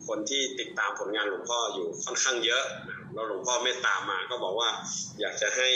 คนที่ติดตามผลงานหลวงพ่ออยู่ค่อนข้างเยอะแล้วหลวงพ่อเมตตามาก็บอกว่าอยากจะให้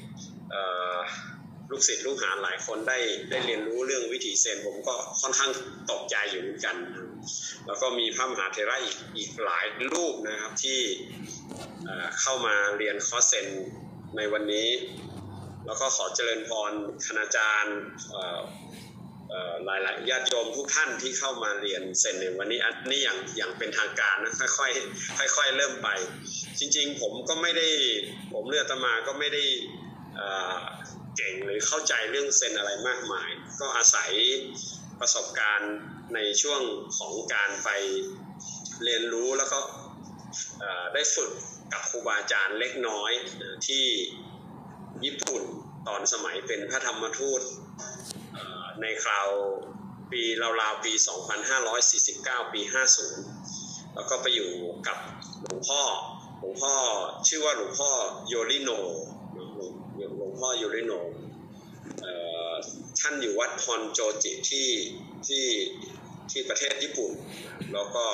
ลูกศิษย์ลูกหาหลายคนได้เรียนรู้เรื่องวิถีเซนผมก็ค่อนข้างตกใจอยู่เหมือนกันแล้วก็มีพระมหาเถระอีกหลายรูปนะครับที่เข้ามาเรียนคอร์สเซนในวันนี้แล้วก็ขอเจริญพรคณาจารย์หลายๆญาติโยมทุกท่านที่เข้ามาเรียนเซนในวันนี้อันนี้อย่างเป็นทางการนะค่อยๆเริ่มไปจริงๆผมก็ไม่ได้ผมเลือกตมาก็ไม่ได้เก่งหรือเข้าใจเรื่องเซนอะไรมากมายก็อาศัยประสบการณ์ในช่วงของการไปเรียนรู้แล้วก็ได้ฝึกกับครูบาอาจารย์เล็กน้อยที่ญี่ปุ่นตอนสมัยเป็นพระธรรมทูตในคราวปีราวๆปี2549ปี50แล้วก็ไปอยู่กับหลวงพ่อชื่อว่าหลวงพ่อโยริโนหลวงพ่อโยริโนท่านอยู่วัดฮอนโจจิที่ประเทศญี่ปุ่นแล้วก็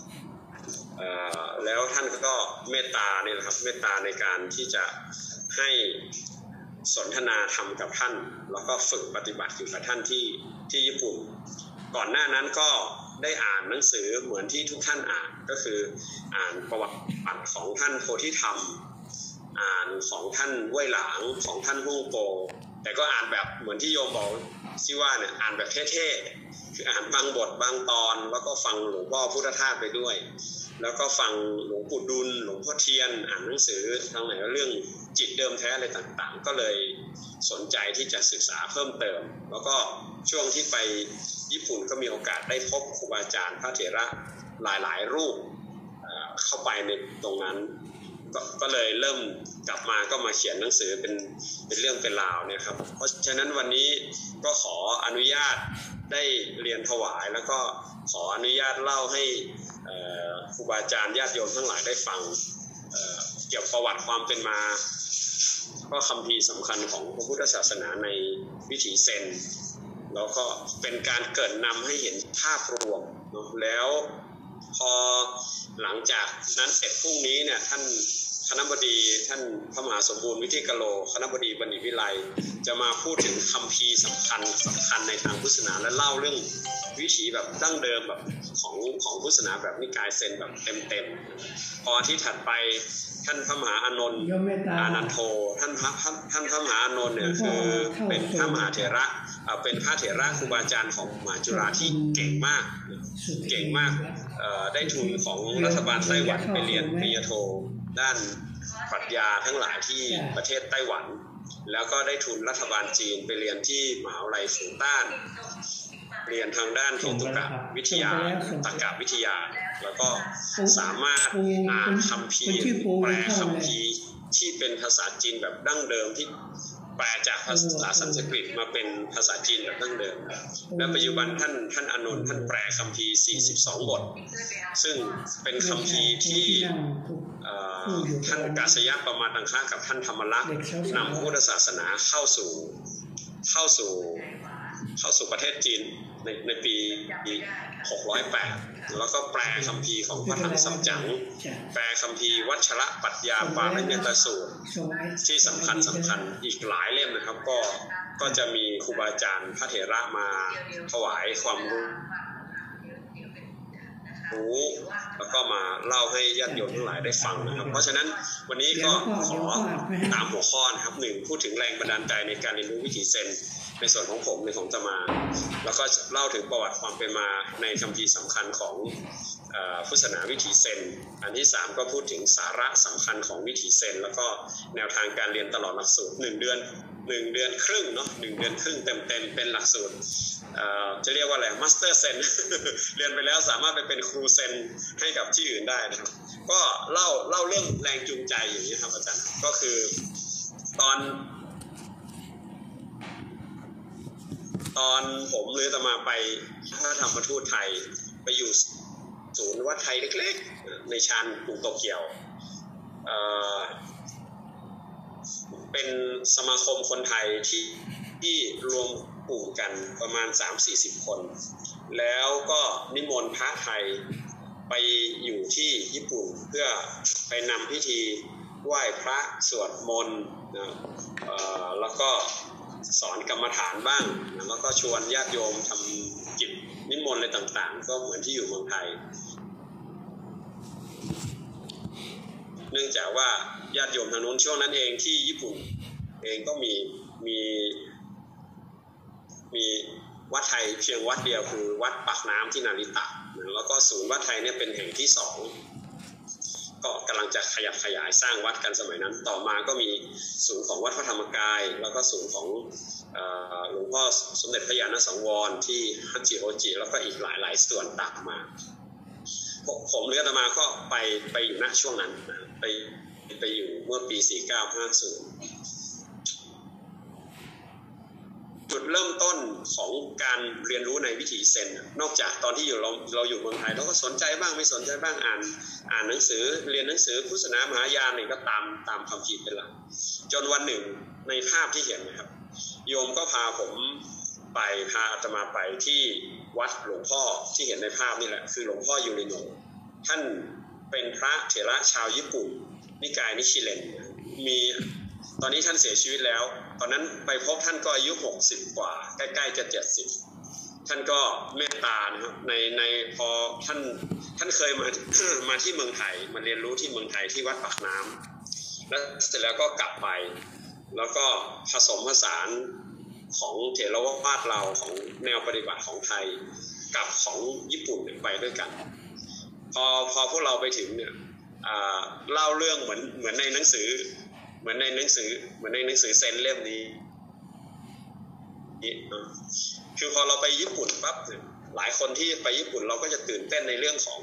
แล้วท่านก็เมตตาเนี่ยนะครับเมตตาในการที่จะให้สนทนาธรรมกับท่านแล้วก็ฝึกปฏิบัติอยู่กับท่านที่ญี่ปุ่นก่อนหน้านั้นก็ได้อ่านหนังสือเหมือนที่ทุกท่านอ่านก็คืออ่านประวัติของท่านโพธิธรรมอ่านของท่านเว่ยหลางของท่านฮ่องโปแต่ก็อ่านแบบเหมือนที่โยมบอกที่ว่าเนี่ยอ่านแบบเท่ๆคืออ่านบางบทบางตอนแล้วก็ฟังหลวงพ่อพุทธทาสไปด้วยแล้วก็ฟังหลวงปู่ดุลหลวงพ่อเทียนอ่านหนังสือทางไหนเรื่องจิตเดิมแท้อะไรต่างๆก็เลยสนใจที่จะศึกษาเพิ่มเติมแล้วก็ช่วงที่ไปญี่ปุ่นก็มีโอกาสได้พบครูบาอาจารย์พระเถระหลายๆรูปเข้าไปในตรงนั้นก็เลยเริ่มกลับมาก็มาเขียนหนังสือเป็นเรื่องเป็นราวเนี่ยครับเพราะฉะนั้นวันนี้ก็ขออนุญาตได้เรียนถวายแล้วก็ขออนุญาตเล่าให้ครูบาอาจารย์ญาติโยมทั้งหลายได้ฟังเกี่ยวกับประวัติความเป็นมาก็คัมภีร์สำคัญของพระพุทธศาสนาในวิถีเซนแล้วก็เป็นการเกริ่นนำให้เห็นภาพรวมแล้วพอหลังจากนั้นเสร็จพรุ่งนี้เนี่ยท่านคณบดีท่านพระมหาสมบูรณ์วิทิกโลคณบดีบัณฑิตวิไลจะมาพูดถึงคัมภีร์สำคัญในทางพุทธศาสนาและเล่าเรื่องวิถีแบบดั้งเดิมแบบของพุทธศาสนาแบบนิกายเซนแบบเต็มพอที่ถัดไปท่านพระมหาอานนท์อานันโทท่านพระมหาอานนท์เนี่ยคือเป็นพระมหาเถระเป็นพระเถระครูบาอาจารย์ของมหาจุฬาที่เก่งมากได้ทุนของรัฐบาลไต้หวันไปเรียนปริญญาโทด้านปรัชญาทั้งหลายที่ประเทศไต้หวันแล้วก็ได้ทุนรัฐบาลจีนไปเรียนที่มหาวิทยาลัยฝูต้านเรียนทางด้านเหตุกะวิทยาตรรกวิทยาแล้วก็สามารถอ่านคัมภีร์แปลคัมภีร์ที่เป็นภาษาจีนแบบดั้งเดิมที่แปลจากภาษาสันสกฤตมาเป็นภาษาจีนแบบดั้งเดิมและปัจจุบันท่านอานนท์ท่านแปลคัมภีร์42บทซึ่งเป็นคัมภีร์ที่ท่านกาสยปมาตังคะกับท่านธรรมลักษณ์นำพุทธศาสนาเข้าสู่ประเทศจีนในปี608แล้วก็แปลคัมภีร์ของพระถังซัมจั๋งแปลคัมภีร์วัชระปัญญาปาริญญตสูตรที่สำคัญอีกหลายเล่มนะครับก็จะมีครูบาอาจารย์พระเถระมาถวายความรู้แล้วก็มาเล่าให้ญาติโยมทั้งหลายได้ฟังนะครับเพราะฉะนั้นวันนี้ก็ขอตามหัวข้อนะครับ1พูดถึงแรงบันดาลใจในการเรียนรู้วิถีเซนในส่วนของผมในของตมาแล้วก็เล่าถึงประวัติความเป็นมาในคัมภีร์สำคัญของพุทธศาสนาวิถีเซนอันที่3ก็พูดถึงสาระสำคัญของวิถีเซนแล้วก็แนวทางการเรียนตลอดหลักสูตร1 เดือนครึ่งเนาะ1 เดือนครึ่งเต็มเป็นหลักสูตรจะเรียกว่าอะไรมาสเตอร์เซน เรียนไปแล้วสามารถไปเป็นครูเซนให้กับที่อื่นได้นะครับก็เล่าเรื่องแรงจูงใจอย่างนี้ครับอาจารย์ก็คือตอนผมหรืออาตมาไปพระธรรมทูตไทยไปอยู่ศูนย์วัดไทยเล็กๆในชานกรุงโตเกียวเป็นสมาคมคนไทยที่รวมกลุ่มกันประมาณ 3-40 คนแล้วก็นิมนต์พระไทยไปอยู่ที่ญี่ปุ่นเพื่อไปนำพิธีไหว้พระสวดมนต์นะแล้วก็สอนกรรมฐานบ้างนะแล้วก็ชวนญาติโยมทำกิจนิมนต์อะไรต่างๆก็เหมือนที่อยู่เมืองไทยเนื่องจากว่าญาติโยมทางนู้นช่วงนั้นเองที่ญี่ปุ่นเองก็มีวัดไทยเพียงวัดเดียวคือวัดปากน้ำที่นาริตะแล้วก็ศูนย์วัดไทยเนี่ยเป็นแห่งที่2ก็กำลังจะขยับขยายสร้างวัดกันสมัยนั้นต่อมาก็มีศูนย์ของวัดพระธรรมกายแล้วก็ศูนย์ของหลวงพ่อสมเด็จพระญาณสังวรที่ฮัจิโอจิแล้วก็อีกหลายส่วนตามมาผมเรืออาตมาก็ไปอยู่ณช่วงนั้นนะไปอยู่เมื่อปี4950จุดเริ่มต้นของการเรียนรู้ในวิถีเซนนอกจากตอนที่เราอยู่เมืองไทยเราก็สนใจบ้างไม่สนใจบ้างอ่านหนังสือเรียนหนังสือพุทธศาสนามหายานนี่ก็ตามคำพีเป็นหลักจนวันหนึ่งในภาพที่เห็นนะครับโยมก็พาอาตมาไปที่วัดหลวงพ่อที่เห็นในภาพนี่แหละคือหลวงพ่อยูริโนท่านเป็นพระเถระชาวญี่ปุ่นนิกายนิชิเลนตอนนี้ท่านเสียชีวิตแล้วตอนนั้นไปพบท่านก็อายุ60กว่าใกล้ๆจะ70ท่านก็เมตตานะครับในพอท่านเคยมาที่เมืองไทยมาเรียนรู้ที่เมืองไทยที่วัดปากน้ำแล้วเสร็จแล้วก็กลับไปแล้วก็ผสมผสานของเถรวาทเราของแนวปฏิบัติของไทยกับของญี่ปุ่นไปด้วยกันพอพวกเราไปถึงเนี่ยเล่าเรื่องเหมือนในหนังสือเหมือนในหนังสือเซนเล่มนี้คือพอเราไปญี่ปุ่นปั๊บหลายคนที่ไปญี่ปุ่นเราก็จะตื่นเต้นในเรื่องของ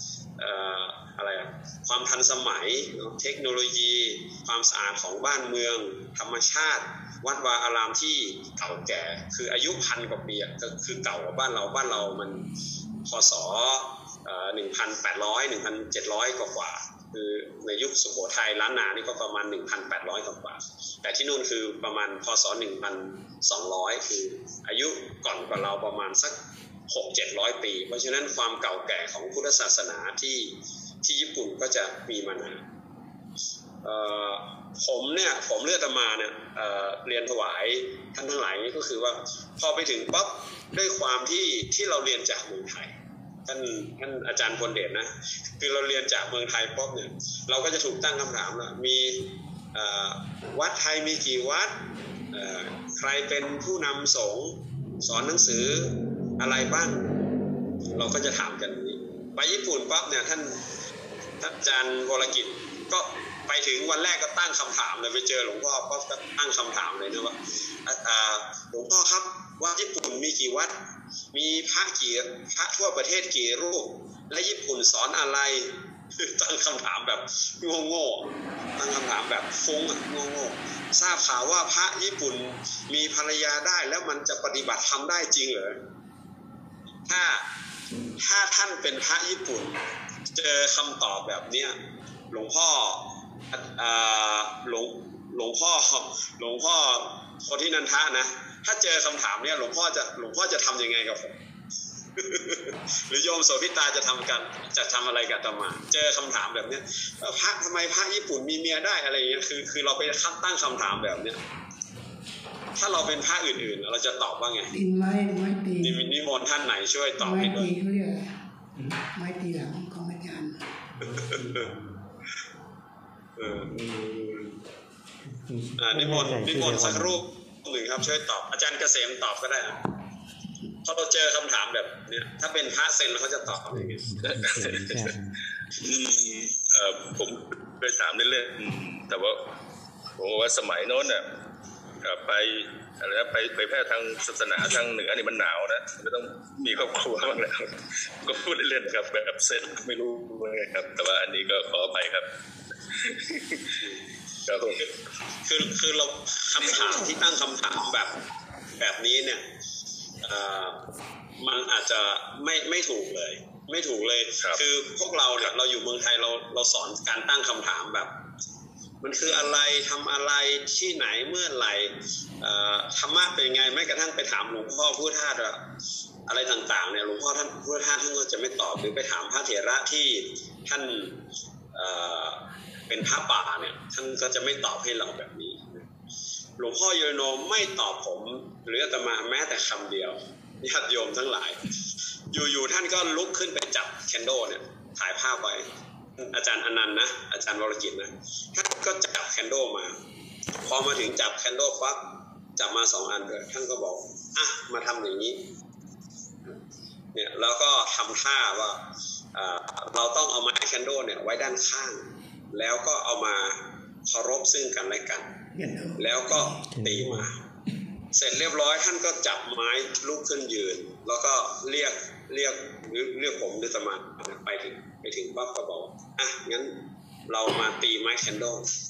ความทันสมัยเทคโนโลยีความสะอาดของบ้านเมืองธรรมชาติวัดวาอารามที่เก่าแก่คืออายุ1,000 กว่าปีก็คือเก่ากว่าบ้านเรามันพ.ศ. 1,800 1,700 กว่าคือในยุคสุโขทัยล้านนานี่ก็ประมาณ 1,800 กว่าแต่ที่นู่นคือประมาณพ.ศ. 1,200 คืออายุก่อนกว่าเราประมาณสัก 600-700 ปีเพราะฉะนั้นความเก่าแก่ของพุทธศาสนาที่ญี่ปุ่นก็จะมีมานานผมเลือกอาตมาเนี่ยเรียนถวายท่านทั้งหลายก็คือว่าพอไปถึงปั๊บด้วยความที่เราเรียนจากเมืองไทยท่านอาจารย์พลเดชนะคือเราเรียนจากเมืองไทยปุ๊บเนี่ยเราก็จะถูกตั้งคำถามว่ามีวัดไทยมีกี่วัดใครเป็นผู้นำสงฆ์สอนหนังสืออะไรบ้างเราก็จะถามกันนี้ไปญี่ปุ่นปั๊บเนี่ยท่านอาจารย์วรกิจก็ไปถึงวันแรกก็ตั้งคำถามเลยไปเจอหลวงพ่อก็ตั้งคำถามเลยนะว่าหลวงพ่อครับว่าญี่ปุ่นมีกี่วัดมีพระทั่วประเทศกี่รูปและญี่ปุ่นสอนอะไรตั้งคำถามแบบโง่ๆตั้งคำถามแบบฟุ้งโง่ๆทราบข่าวว่าพระญี่ปุ่นมีภรรยาได้แล้วมันจะปฏิบัติธรรมได้จริงเหรอถ้าท่านเป็นพระญี่ปุ่นเจอคำตอบแบบเนี้ยหลวงพ่อคนที่นันทะนะถ้าเจอคำถามเนี้ยหลวงพ่อจะทำยังไงกับผม หรือโยมโสภิตาจะทำอะไรกับอาตมาเจอคำถามแบบเนี้ยทำไมพระญี่ปุ่นมีเมียได้อะไรอย่างเงี้ยคือเราไปตั้งคำถามแบบเนี้ยถ้าเราเป็นพระอื่นๆเราจะตอบว่าไงไม้ตีนิมนต์ท่านไหนช่วยตอบให้ด้วยไม้ตีเขาเรียกไม้ตีหลังของอาจารย์นิมนต์สักรูปหนึ่งครับช่วยตอบอาจารย์เกษมตอบก็ได้พอเราเจอคำถามแบบเนี้ยถ้าเป็นพระเซนเขาจะตอบยังไงผมเคยถามเล่นๆแต่ว่าผมว่าสมัยโน้นน่ะไปอะไรนะไปแพร่ทางศาสนาทางเหนือนี่มันหนาวนะไม่ต้องมีครอบครัวบ้างแล้วก็พูดเล่นๆครับแบบเซนไม่รู้ว่าไงครับแต่ว่าอันนี้ก็ขออภัยครับคือเราคำถามที่ตั้งคำถามแบบนี้เนี่ยมันอาจจะไม่ถูกเลยคือพวกเราเนี่ยเราอยู่เมืองไทยเราสอนการตั้งคำถามแบบมันคืออะไรทำอะไรที่ไหนเมื่อไหร่ธรรมะเป็นไงแม้กระทั่งไปถามหลวงพ่อพุทธทาสว่าอะไรต่างๆเนี่ยหลวงพ่อท่านก็จะไม่ตอบหรือไปถามพระเถระที่ท่านเป็นพระป่าเนี่ยท่านก็จะไม่ตอบให้เราแบบนี้หลวงพ่อโยโนไม่ตอบผมหรืออาตมาแม้แต่คำเดียวญาติโยมทั้งหลายอยู่ๆท่านก็ลุกขึ้นไปจับแคนโดเนี่ยถ่ายภาพไว้อาจารย์อนันต์นะอาจารย์วรกิจนะท่านก็จับแคนโดมาพอมาถึงจับแคนโดปั๊บจับมา2 อันเลยท่านก็บอกมาทำอย่างนี้เนี่ยแล้วก็ทำท่าว่าเราต้องเอาไม้แคนโดเนี่ยไว้ด้านข้างแล้วก็เอามาเคารพซึ่งกันและกันแล้วก็ตีมาเสร็จเรียบร้อยท่านก็จับไม้ลุกขึ้นยืนแล้วก็เรียกผมด้วยสมาไปถึงปั๊บก็บอกงั้นเรามาตีไม้แคนโด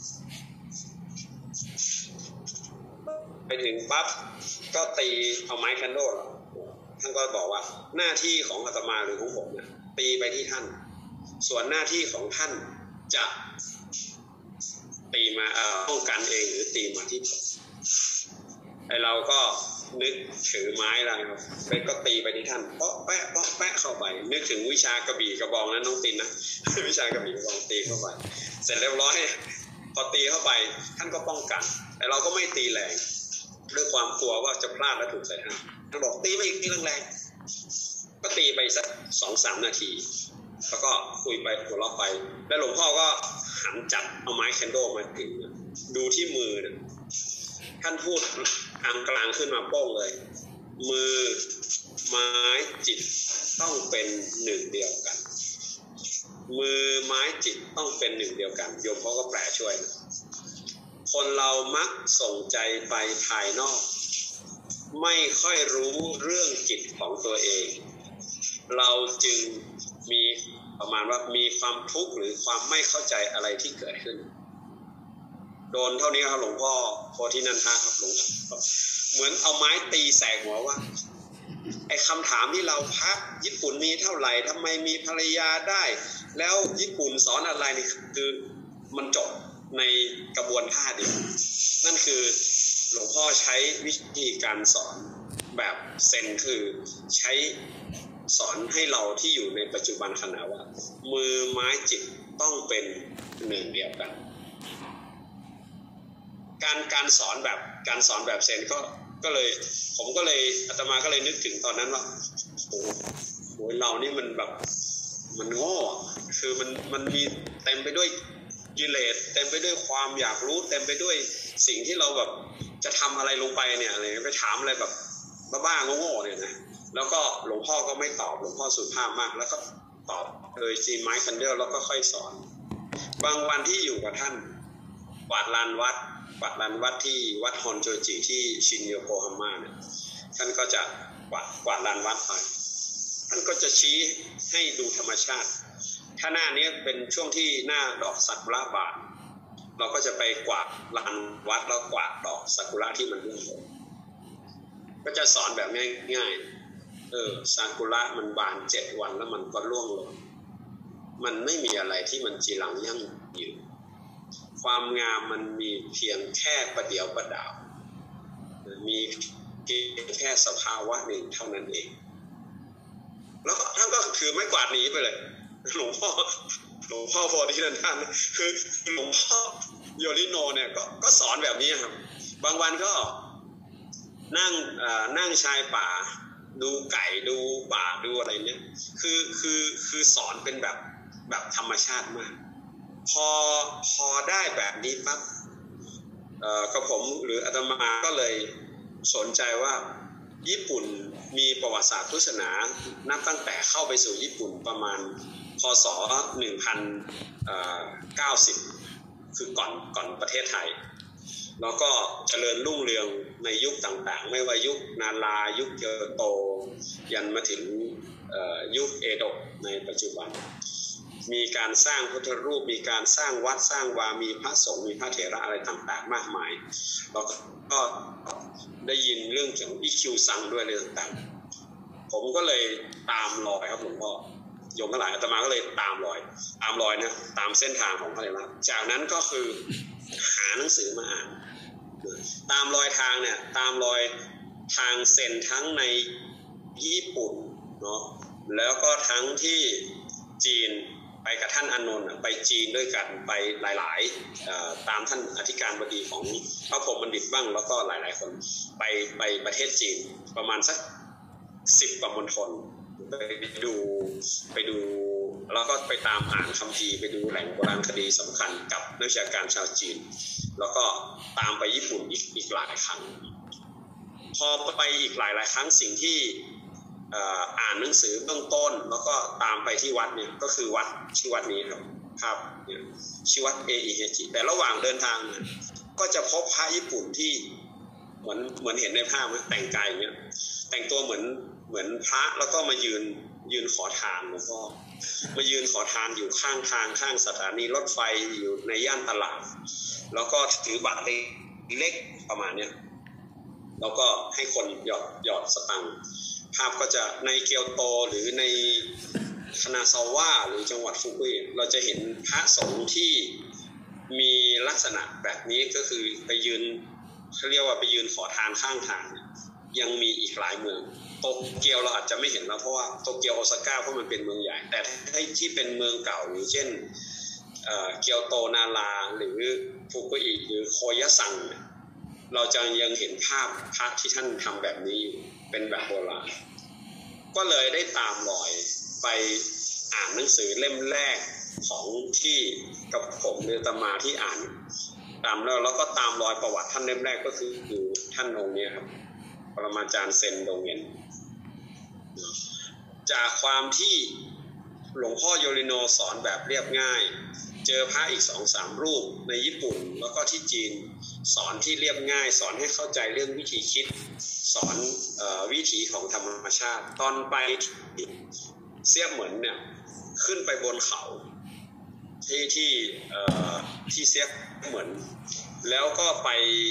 ไปถึงปั๊บก็ตีเอาไม้แคนโดท่านก็บอกว่าหน้าที่ของอาตมาหรือของผมเนี่ยตีไปที่ท่านส่วนหน้าที่ของท่านจะตีมาป้องกันเองหรือตีมาที่ผมไอเราก็นึกถือไม้อะไรครับก็ตีไปที่ท่านเปาะแปะเข้าไปนึกถึงวิชากระบี่กระบองนะน้องตินนะวิชากระบี่กระบองตีเข้าไปเสร็จเรียบร้อยพอตีเข้าไปท่านก็ป้องกันแต่เราก็ไม่ตีแรงด้วยความกลัวว่าจะพลาดและถูกใส่ท่านบอกตีไม่อีกตีแรงๆก็ตีไปสัก 2-3 นาทีแล้วก็คุยไปหัวเราะไปแล้วหลวงพ่อก็หันจับเอาไม้แคนโดมาถึงดูที่มือนะท่านพูดกลางขึ้นมาโป้งเลยมือไม้จิตต้องเป็นหนึ่งเดียวกันมือไม้จิตต้องเป็นหนึ่งเดียวกันโยมเขาก็แปลช่วยนะคนเรามักส่งใจไปภายนอกไม่ค่อยรู้เรื่องจิตของตัวเองเราจึงมีประมาณว่ามีความทุกข์หรือความไม่เข้าใจอะไรที่เกิดขึ้นโดนเท่านี้ครับหลวงพ่อโพธินันทะครับหลวงพ่อเหมือนเอาไม้ตีแสกหัวว่าไอ้คำถามที่เราพระญี่ปุ่นมีเท่าไหร่ทำไมมีภรรยาได้แล้วญี่ปุ่นสอนอะไรนี่คือมันจบในกระบวนท่าเดียวนั่นคือหลวงพ่อใช้วิธีการสอนแบบเซนคือใช้สอนให้เราที่อยู่ในปัจจุบันขณะว่ามือไม้จิตต้องเป็นหนึ่งเดียวกันการสอนแบบเซนก็เลยผมก็เลยอาตมาก็เลยนึกถึงตอนนั้นว่าโอ้โหเรานี่มันแบบมันโง่คือมันมีเต็มไปด้วยกิเลสเต็มไปด้วยความอยากรู้เต็มไปด้วยสิ่งที่เราแบบจะทำอะไรลงไปเนี่ยอะไรไปถามอะไรแบบบ้าๆโง่ๆเนี่ยนะแล้วก็หลวงพ่อก็ไม่ตอบหลวงพ่อสุภาพมากแล้วก็ตอบจีไม้คันเดอร์แล้วก็ค่อยสอนบางวันที่อยู่กับท่านกวาดลานวัดที่วัดฮอนโจจิที่ชินโยโกฮาม่าเนี่ยท่านก็จะกวาดลานวัดไปท่านก็จะชี้ให้ดูธรรมชาติถ้าหน้านี้เป็นช่วงที่หน้าดอกซากุระบานเราก็จะไปกวาดลานวัดแล้วกวาดดอกซากุระที่มันร่วงลงก็จะสอนแบบง่ายๆซากุระมันบาน7 วันแล้วมันก็ร่วงลงมันไม่มีอะไรที่มันจีรังยั่งยืนความงามมันมีเพียงแค่ประเดี๋ยวประดาวมีเพียงแค่สภาวะหนึ่งเท่านั้นเองแล้วท่านก็ถือไม้กวาดหนีไปเลยหลวงพ่อโพธินันทะคือหลวงพ่อโยริโนเนี่ยก็สอนแบบนี้ครับบางวันก็นั่งชายป่าดูไก่ดูป่าดูอะไรเนี่ยคือสอนเป็นแบบธรรมชาติมากพอได้แบบนี้ปั๊บก็ผมหรืออาตมาก็เลยสนใจว่าญี่ปุ่นมีประวัติศาสตร์พุทธศาสนานับตั้งแต่เข้าไปสู่ญี่ปุ่นประมาณพศ1090คือก่อนประเทศไทยแล้วก็เจริญรุ่งเรืองในยุคต่างๆไม่ว่ายุคนารายุคเกียวโตยันมาถึงยุคเอโดะในปัจจุบันมีการสร้างพุทธรูปมีการสร้างวัดสร้างวามีพระสงฆ์มีพระเถระอะไรต่างๆมากมายเราก็ได้ยินเรื่องของอิคิวซังด้วยเรื่องต่างๆผมก็เลยตามรอยครับหลวงพ่อโยมทั้งหลายอาตมาก็เลยตามรอยนะตามเส้นทางของพระเถระจากนั้นก็คือหาหนังสือมาอ่านตามรอยทางเนี่ยตามรอยทางเซนทั้งในญี่ปุ่นเนาะแล้วก็ทั้งที่จีนไปกับท่านอานนท์ไปจีนด้วยกันไปหลายๆตามท่านอธิการบดีของพระพรหมบัณฑิตบ้างแล้วก็หลายๆคนไปประเทศจีนประมาณสัก10 กว่ามณฑลไปดูแล้วก็ไปตามอ่านคัมภีร์ไปดูแหล่งโบราณคดีสำคัญกับนักวิชาการชาวจีนแล้วก็ตามไปญี่ปุ่นอีกหลายครั้งพอไปอีกหลายครั้งสิ่งที่อ่านหนังสือเบื้องต้นแล้วก็ตามไปที่วัดเนี่ยก็คือวัดชื่อวัดนี้ครับเนี่ยชื่อวัดเออิเฮจิแต่ระหว่างเดินทางเนี่ยก็จะพบพระญี่ปุ่นที่เหมือนเห็นในภาพแต่งกายอย่างเงี้ยแต่งตัวเหมือนพระแล้วก็มายืนขอทานหลวงพ่อมายืนขอทานอยู่ข้างทางข้างสถานีรถไฟอยู่ในย่านตลาดแล้วก็ถือบัตรเล็กประมาณเนี้ยแล้วก็ให้คนหยอดสตังค์ภาพก็จะในเกียวโตหรือในคานาซาวะหรือจังหวัดฟุกุยเราจะเห็นพระสงฆ์ที่มีลักษณะแบบนี้ก็คือไปยืนเขาเรียกว่าไปยืนขอทานข้างทางยังมีอีกหลายเมืองโตเกียวเราอาจจะไม่เห็นแล้วเพราะว่าโตเกียวโอซาก้าเพราะมันเป็นเมืองใหญ่แต่ที่เป็นเมืองเก่าหรือเช่นเกียวโตนาราหรือฟุกุอิหรือโคยะซังเราจะยังเห็นภาพพระที่ท่านทำแบบนี้เป็นแบบโบราณก็เลยได้ตามรอยไปอ่านหนังสือเล่มแรกของที่กับผมเรือตมาที่อ่านตามแล้วก็ตามรอยประวัติท่านเล่มแรกก็คือท่านองค์นี้ครับปรมาจารย์เซนโดเงินจากความที่หลวงพ่อโยริโนสอนแบบเรียบง่ายเจอพระอีก 2-3 รูปในญี่ปุ่นแล้วก็ที่จีนสอนที่เรียบง่ายสอนให้เข้าใจเรื่องวิธีคิดสอนวิถีของธรรมชาติตอนไปเสียเหมือนเนี่ยขึ้นไปบนเขาที่เสียเหมือนแล้วก็ไป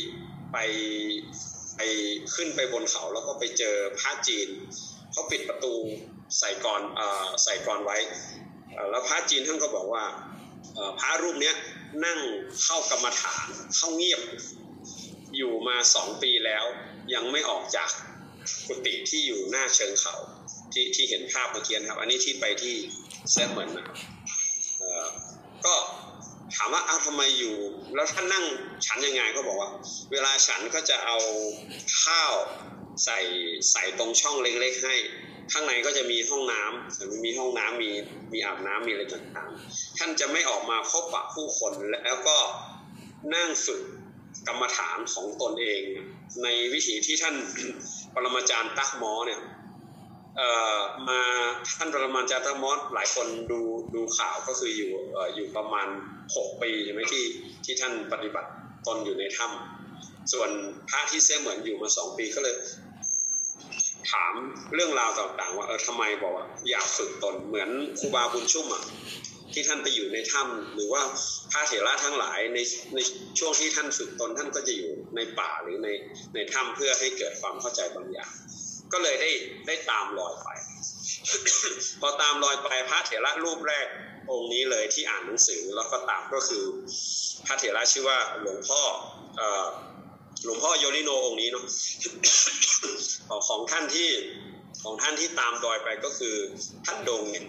ขึ้นไปบนเขาแล้วก็ไปเจอพระจีนเขาปิดประตูใส่กรไว้แล้วพระจีนท่านก็บอกว่าพระรูปนี้นั่งเข้ากรรมฐานเข้าเงียบอยู่มา2 ปีแล้วยังไม่ออกจากกุฏิที่อยู่หน้าเชิงเขาที่เห็นภาพเมื่อกี้ครับอันนี้ที่ไปที่เซเหมือนนะครับก็ถามว่าเอาทำไมอยู่แล้วท่านนั่งฉันยังไงก็บอกว่าเวลาฉันก็จะเอาข้าวใส่ตรงช่องเล็กๆให้ข้างในก็จะมีห้องน้ำมีห้องน้ำมีอาบน้ำมีอะไรต่างๆท่านจะไม่ออกมาพบปะผู้คนแล้วก็นั่งฝึกกรรมฐานของตนเองในวิถีที่ท่านปรมาจารย์ตั๊กมอเนี่ยมาท่านปรมาจารย์ตั๊กมอหลายคนดูข่าวก็คืออยู่ประมาณ6 ปีใช่ไหมที่ท่านปฏิบัติตนอยู่ในถ้ำส่วนพระที่เสียเหมือนอยู่มา2 ปีก็เลยถามเรื่องราวต่างๆว่าทำไมบอกว่าอยากฝึกตนเหมือนครูบาบุญชุ่มที่ท่านไปอยู่ในถ้ำหรือว่าพระเถระทั้งหลายในช่วงที่ท่านฝึกตนท่านก็จะอยู่ในป่าหรือในถ้ำเพื่อให้เกิดความเข้าใจบางอย่างก็เลยได้ตามรอยไป พอตามรอยไปพระเถระรูปแรกองค์นี้เลยที่อ่านหนังสือแล้วก็ตามก็คือพระเถระชื่อว่าหลวงพ่อโยริโนองค์นี้เนาะ ของท่านที่ตามรอยไปก็คือท่านโดงเงิน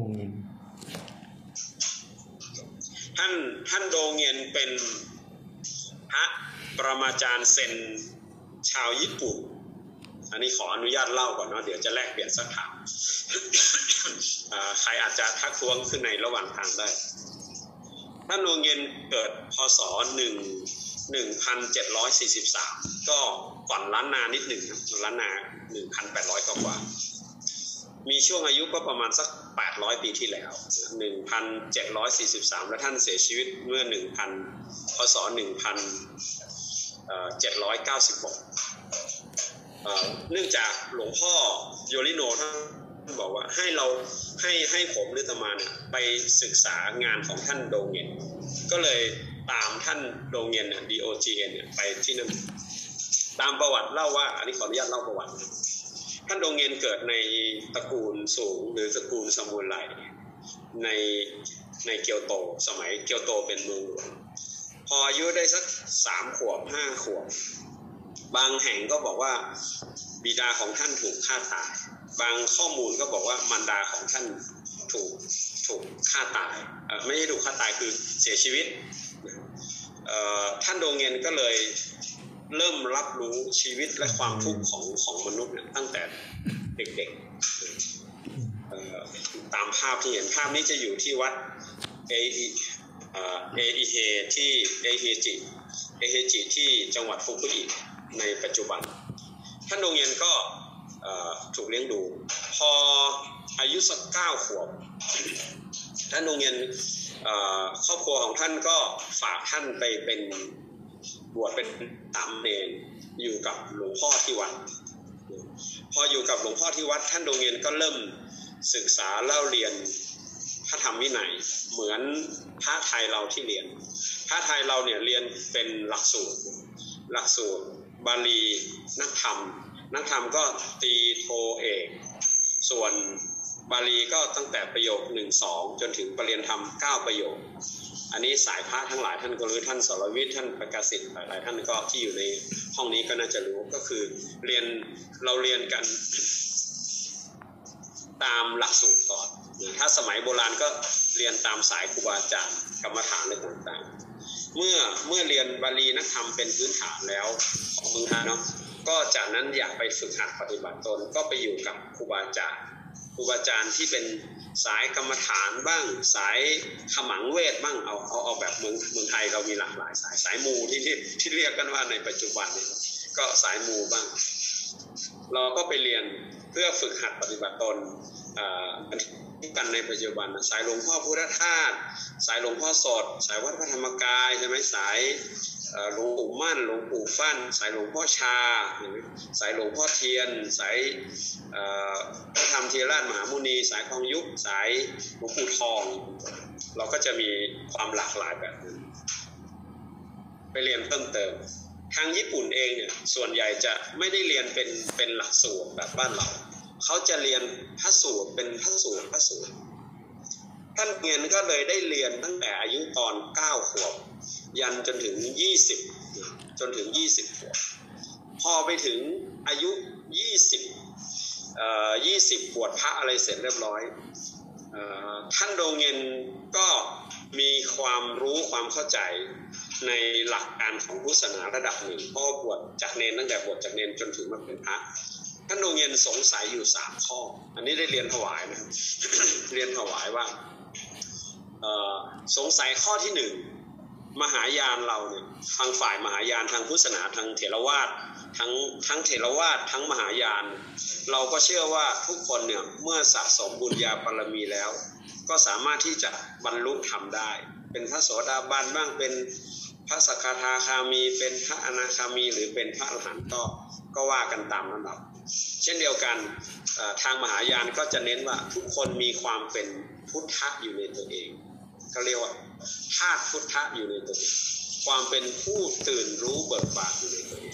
ท่านโดงเงินเป็นพระปรมาจารย์เซนชาวญี่ปุ่นอันนี้ขออนุญาตเล่าก่อนเนาะเดี๋ยวจะแลกเปลี่ยนสักถาม ใครอาจจะทักท้วงขึ้นในระหว่างทางได้ท่านโดงเงินเกิดพ.ศ. 1743ก็ก่อนล้านนานิดหนึ่งล้านนา 1,800 กว่ามีช่วงอายุก็ประมาณสัก800 ปีที่แล้ว1743แล้วท่านเสียชีวิตเมื่อพ.ศ. 1796เนื่องจากหลวงพ่อโยริโนท่านบอกว่าให้ผมหรือตมาเนี่ยไปศึกษางานของท่านโดงเงินก็เลยตามท่านโดงเงินDOGN เนี่ยไปที่นั่นตามประวัติเล่าว่าอันนี้ขออนุญาตเล่าประวัติท่านโดงเงินเกิดในตระกูลสูงหรือตระกูลซามูไรในเกียวโตสมัยเกียวโตเป็นเมืองหลวงพออายุได้สัก3 ขวบ 5 ขวบบางแห่งก็บอกว่าบิดาของท่านถูกฆ่าตายบางข้อมูลก็บอกว่ามารดาของท่านถูกฆ่าตายไม่ใช่ถูกฆ่าตายคือเสียชีวิตท่านโดเงินก็เลยเริ่มรับรู้ชีวิตและความทุกข์ของมนุษย์ตั้งแต่เด็กๆตามภาพที่เห็นภาพนี้จะอยู่ที่วัดเอเฮที่เอเฮจิที่จังหวัดฟุกุอิในปัจจุบันท่านโดเงินก็ถูกเลี้ยงดูพออายุสัก9 ขวบท่านโดเงินครอบครัวของท่านก็ฝากท่านไปเป็นบวชเป็นสามเณรอยู่กับหลวงพ่อที่วัดพออยู่กับหลวงพ่อที่วัดท่านโดเงินก็เริ่มศึกษาเล่าเรียนพระธรรมวินัยเหมือนพระไทยเราที่เรียนพระไทยเราเนี่ยเรียนเป็นหลักสูตรบาลีนักธรรมก็ตีโทเอกส่วนบาลีก็ตั้งแต่ประโยค 1-2 จนถึงปรริญญาธรรม9 ประโยคอันนี้สายพระทั้งหลายท่านก็รู้ท่านสรวิทย์ท่านประกาศิษฐ์หลายท่านก็ที่อยู่ในห้องนี้ก็น่าจะรู้ก็คือเราเรียนกันตามหลักสูตรก่อนถ้าสมัยโบราณก็เรียนตามสายครูบาอาจารย์กรรมฐานอะไรต่างๆเมื่อเรียนบาลีนักธรรมเป็นพื้นฐานแล้วของเมืองไทยเนาะก็จากนั้นอยากไปฝึกหัดปฏิบัติตนก็ไปอยู่กับครูบาอาจารย์ที่เป็นสายกรรมฐานบ้างสายขมังเวทบ้างเอาแบบเมืองไทยเรามีหลากหลายสายมูที่เรียกกันว่าในปัจจุบันนี้ก็สายมูบ้างเราก็ไปเรียนเพื่อฝึกหัดปฏิบัติตนกันในปัจจุบันสายหลวงพ่อพุทธทาสสายหลวงพ่อสดสายวัดพระธรรมกายใช่ไหมสายหลวงปู่มั่นหลวงปู่ฟั่นสายหลวงพ่อชาสายหลวงพ่อเทียนสายพระธรรมเทราชมหามุนีสายทองยุคสายหลวงปู่ทองเราก็จะมีความหลากหลายแบบนั้นไปเรียนเพิ่มเติมทางญี่ปุ่นเองเนี่ยส่วนใหญ่จะไม่ได้เรียนเป็นหลักสูตรแบบบ้านเราเขาจะเรียนพระสูตรเป็นพระสูตรท่านเรียนก็เลยได้เรียนตั้งแต่อายุตอน9 ขวบยันจนถึง20ขวบพอไปถึงอายุ20บวชพระอะไรเสร็จเรียบร้อยท่านโดเงินก็มีความรู้ความเข้าใจในหลักการของพุทธศาสนาระดับหนึ่งเพราะบวชจากเณรตั้งแต่บวชจากเณรจนถึงมาเป็นพระท่านโดเงินสงสัยอยู่3 ข้ออันนี้ได้เรียนถวายนะครับ เรียนถวายว่าสงสัยข้อที่1มหายานเราเนี่ยทางฝ่ายมหายานทางพุทธศาสนาทางเถรวาททั้งเถรวาททั้งมหายานเราก็เชื่อว่าทุกคนเนี่ยเมื่อสะสมบุญญาบารมีแล้วก็สามารถที่จะบรรลุธรรมได้เป็นพระโสดาบันบ้างเป็นพระสกทาคามีเป็นพระอนาคามีหรือเป็นพระอรหันต์ก็ว่ากันตามลำดับเช่นเดียวกันทางมหายานก็จะเน้นว่าทุกคนมีความเป็นพุทธะอยู่ในตัวเองเขาเรียกว่าธาตุพุทธะอยู่ในตัวเองความเป็นผู้ตื่นรู้เบิกบานอยู่ในตัวเอง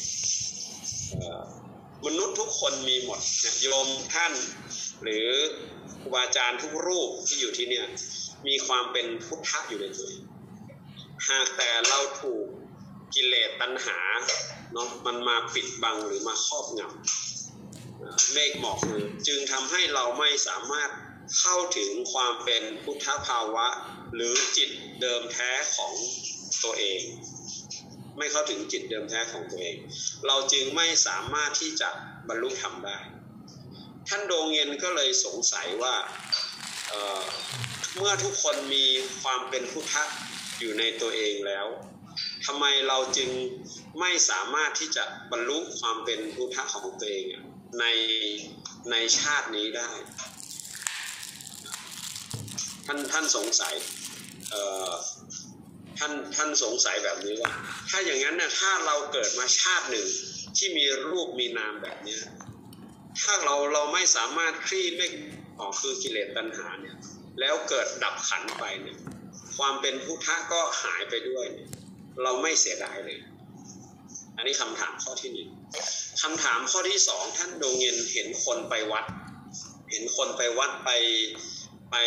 มนุษย์ทุกคนมีหมดโยมท่านหรือครูบาอาจารย์ทุกรูปที่อยู่ที่เนี่ยมีความเป็นพุทธะอยู่ในตัวเองหากแต่เราถูกกิเลสตัณหาเนาะมันมาปิดบังหรือมาครอบงำเมฆหมอกจึงทำให้เราไม่สามารถเข้าถึงความเป็นพุทธภาวะหรือจิตเดิมแท้ของตัวเองไม่เข้าถึงจิตเดิมแท้ของตัวเองเราจึงไม่สามารถที่จะบรรลุธรรมได้ท่านโดเงินก็เลยสงสัยว่าเมื่อทุกคนมีความเป็นพุทธะอยู่ในตัวเองแล้วทำไมเราจึงไม่สามารถที่จะบรรลุความเป็นพุทธะของตัวเองในชาตินี้ได้ท่านสงสัยท่านสงสัยแบบนี้ว่าถ้าอย่างนั้นนะถ้าเราเกิดมาชาติหนึ่งที่มีรูปมีนามแบบนี้ถ้าเราไม่สามารถคลี่เมฆออกคือกิเลสตัณหาเนี่ยแล้วเกิดดับขันไปเนี่ยความเป็นพุทธะก็หายไปด้วยเราไม่เสียดายเลยอันนี้คำถามข้อที่1คำถามข้อที่2ท่านโดเงินเห็นคนไปวัดไป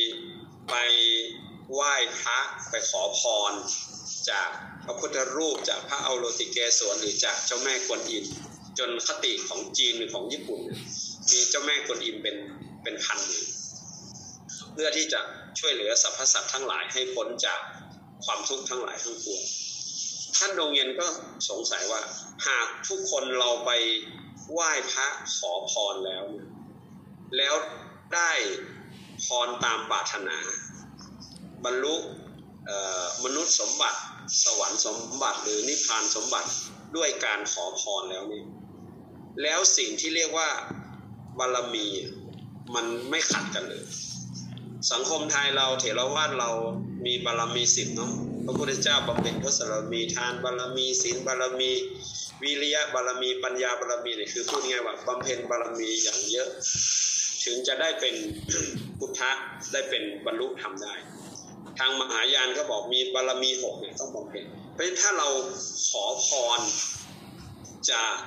ไหว้พระไปขอพรจากพระพุทธรูปจากพระอวโลติเกศรหรือจากเจ้าแม่กวนอิมจนคติของจีนหรือของญี่ปุ่นมีเจ้าแม่กวนอิมเป็นพันมือเพื่อที่จะช่วยเหลือสรรพสัตว์ทั้งหลายให้พ้นจากความทุกข์ทั้งหลายทั้งปวงท่านดงเย็นก็สงสัยว่าหากทุกคนเราไปไหว้พระขอพรแล้วได้พรตามปรารถนาบรรลุมนุษย์สมบัติสวรรค์สมบัติหรือนิพพานสมบัติด้วยการขอพรแล้วนี่แล้วสิ่งที่เรียกว่าบารมีมันไม่ขัดกันเลยสังคมไทยเราเถรวาทเรามีบารมี10เนาะพระพุทธเจ้าบำเพ็ญทศบารมีทานบารมีศีลบารมีวิริยะบารมีปัญญาบารมีเนี่ยคือพูดง่ายว่าบำเพ็ญบารมีอย่างเยอะถึงจะได้เป็นพุทธะได้เป็นบรรลุธรรมได้ทางมหายานก็บอกมีบารมี6เนี่ยต้องบำเพ็ญเพราะฉะนั้นถ้าเราขอพรจาก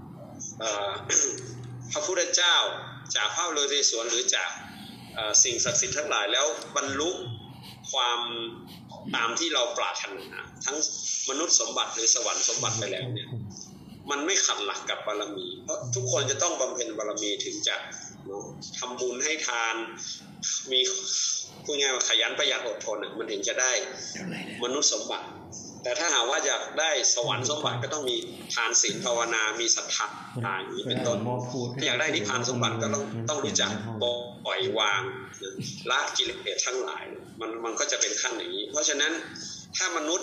พระพุทธเจ้าจากพระฤาษีสวนหรือจากสิ่งศักดิ์สิทธิ์ทั้งหลายแล้วบรรลุความตามที่เราปรารถนาทั้งมนุษย์สมบัติหรือสวรรค์สมบัติไปแล้วเนี่ยมันไม่ขัดหลักกับบารมีเพราะทุกคนจะต้องบำเพ็ญบารมีถึงจะทำบุญให้ทานมีพูดง่ายว่าขยันประหยัดอดทนมันถึงจะได้มนุษย์สมบัติแต่ถ้าหากว่าอยากได้สวรรค์สมบัติก็ต้องมีทานศีลภาวนามีศรัทธาอย่างนี้เป็นต้นถ้าอยากได้นิพพานสมบัติก็ต้องรู้จักปล่อยวางละกิเลสทั้งหลายมันก็จะเป็นขั้นอย่างนี้เพราะฉะนั้นถ้ามนุษย์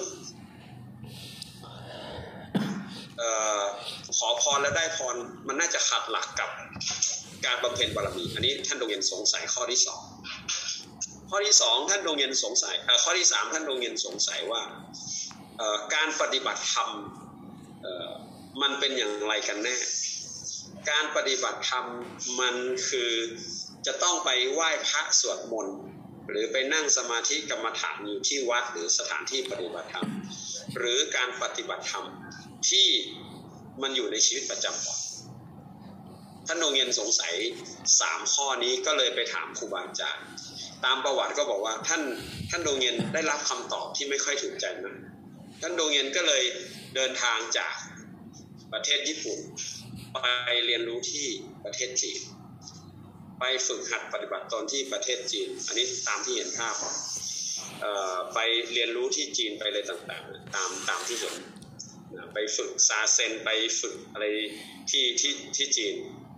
ขอพรแล้วได้พรมันน่าจะขัดหลักกับการบำเพ็ญบารมีอันนี้ท่านดงเย็นสงสัยข้อที่2ข้อที่2ท่านดงเย็นสงสัยข้อที่3ท่านดงเย็นสงสัยว่าการปฏิบัติธรรมมันเป็นอย่างไรกันแน่การปฏิบัติธรรมมันคือจะต้องไปไหว้พระสวดมนต์หรือไปนั่งสมาธิกรรมฐานอยู่ที่วัดหรือสถานที่ปฏิบัติธรรมหรือการปฏิบัติธรรมที่มันอยู่ในชีวิตประจำวันท่านดงเย็นสงสัย3ข้อนี้ก็เลยไปถามครูบาอาจารย์ตามประวัติก็บอกว่าท่านดงเย็นได้รับคำตอบที่ไม่ค่อยถูกใจนะท่านดงเย็นก็เลยเดินทางจากประเทศญี่ปุ่นไปเรียนรู้ที่ประเทศจีนไปฝึกหัดปฏิบัติตนที่ประเทศจีนอันนี้ตามที่เห็นภาพไปเรียนรู้ที่จีนไปเลยต่างๆตามที่เห็นไปฝึกซาเซนไปฝึกอะไรที่จีน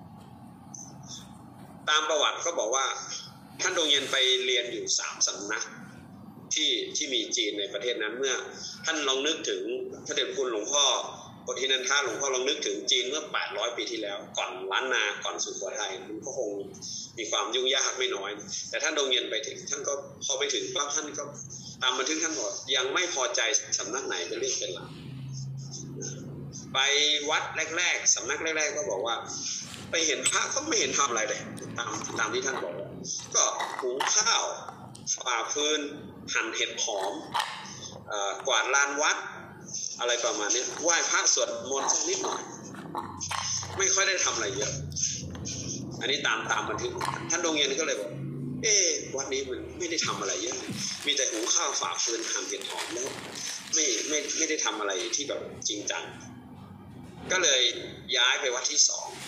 ตามประวัติก็บอกว่าท่านดงเย็นไปเรียนอยู่3สำนักที่มีจีนในประเทศนั้นเมื่อท่านลองนึกถึงพระเดชพระคุณหลวงพ่อโพธินันทาหลวงพ่อลองนึกถึงจีนเมื่อ800ปีที่แล้วก่อนล้านนาก่อนสุโขทัยมันก็คงมีความยุ่งยากไม่น้อยแต่ท่านดงเย็นไปถึงท่านก็พอไปถึงปั๊บท่านก็ตามบันทึกท่านบอกยังไม่พอใจสำนักไหนเป็นเรื่องเป็นราวไปวัดแรกๆสำนักแรกๆก็บอกว่าไปเห็นพระก็ไม่เห็นทำอะไรเลยตามที่ท่านบอกก็หุงข้าวฝ่าฟืนหั่นเห็ดหอมกวาดลานวัดอะไรประมาณนี้ไหว้พระสวดมนต์สักนิดหน่อยไม่ค่อยได้ทำอะไรเยอะอันนี้ตามบันทึกท่านดงเย็นก็เลยบอกวัดนี้มันไม่ได้ทำอะไรเยอะมีแต่หุงข้าวฝ่าฟืนหั่นเห็ดหอมแล้วไม่ได้ทำอะไรที่แบบจริงจังก็เลยย้ายไปวัดที่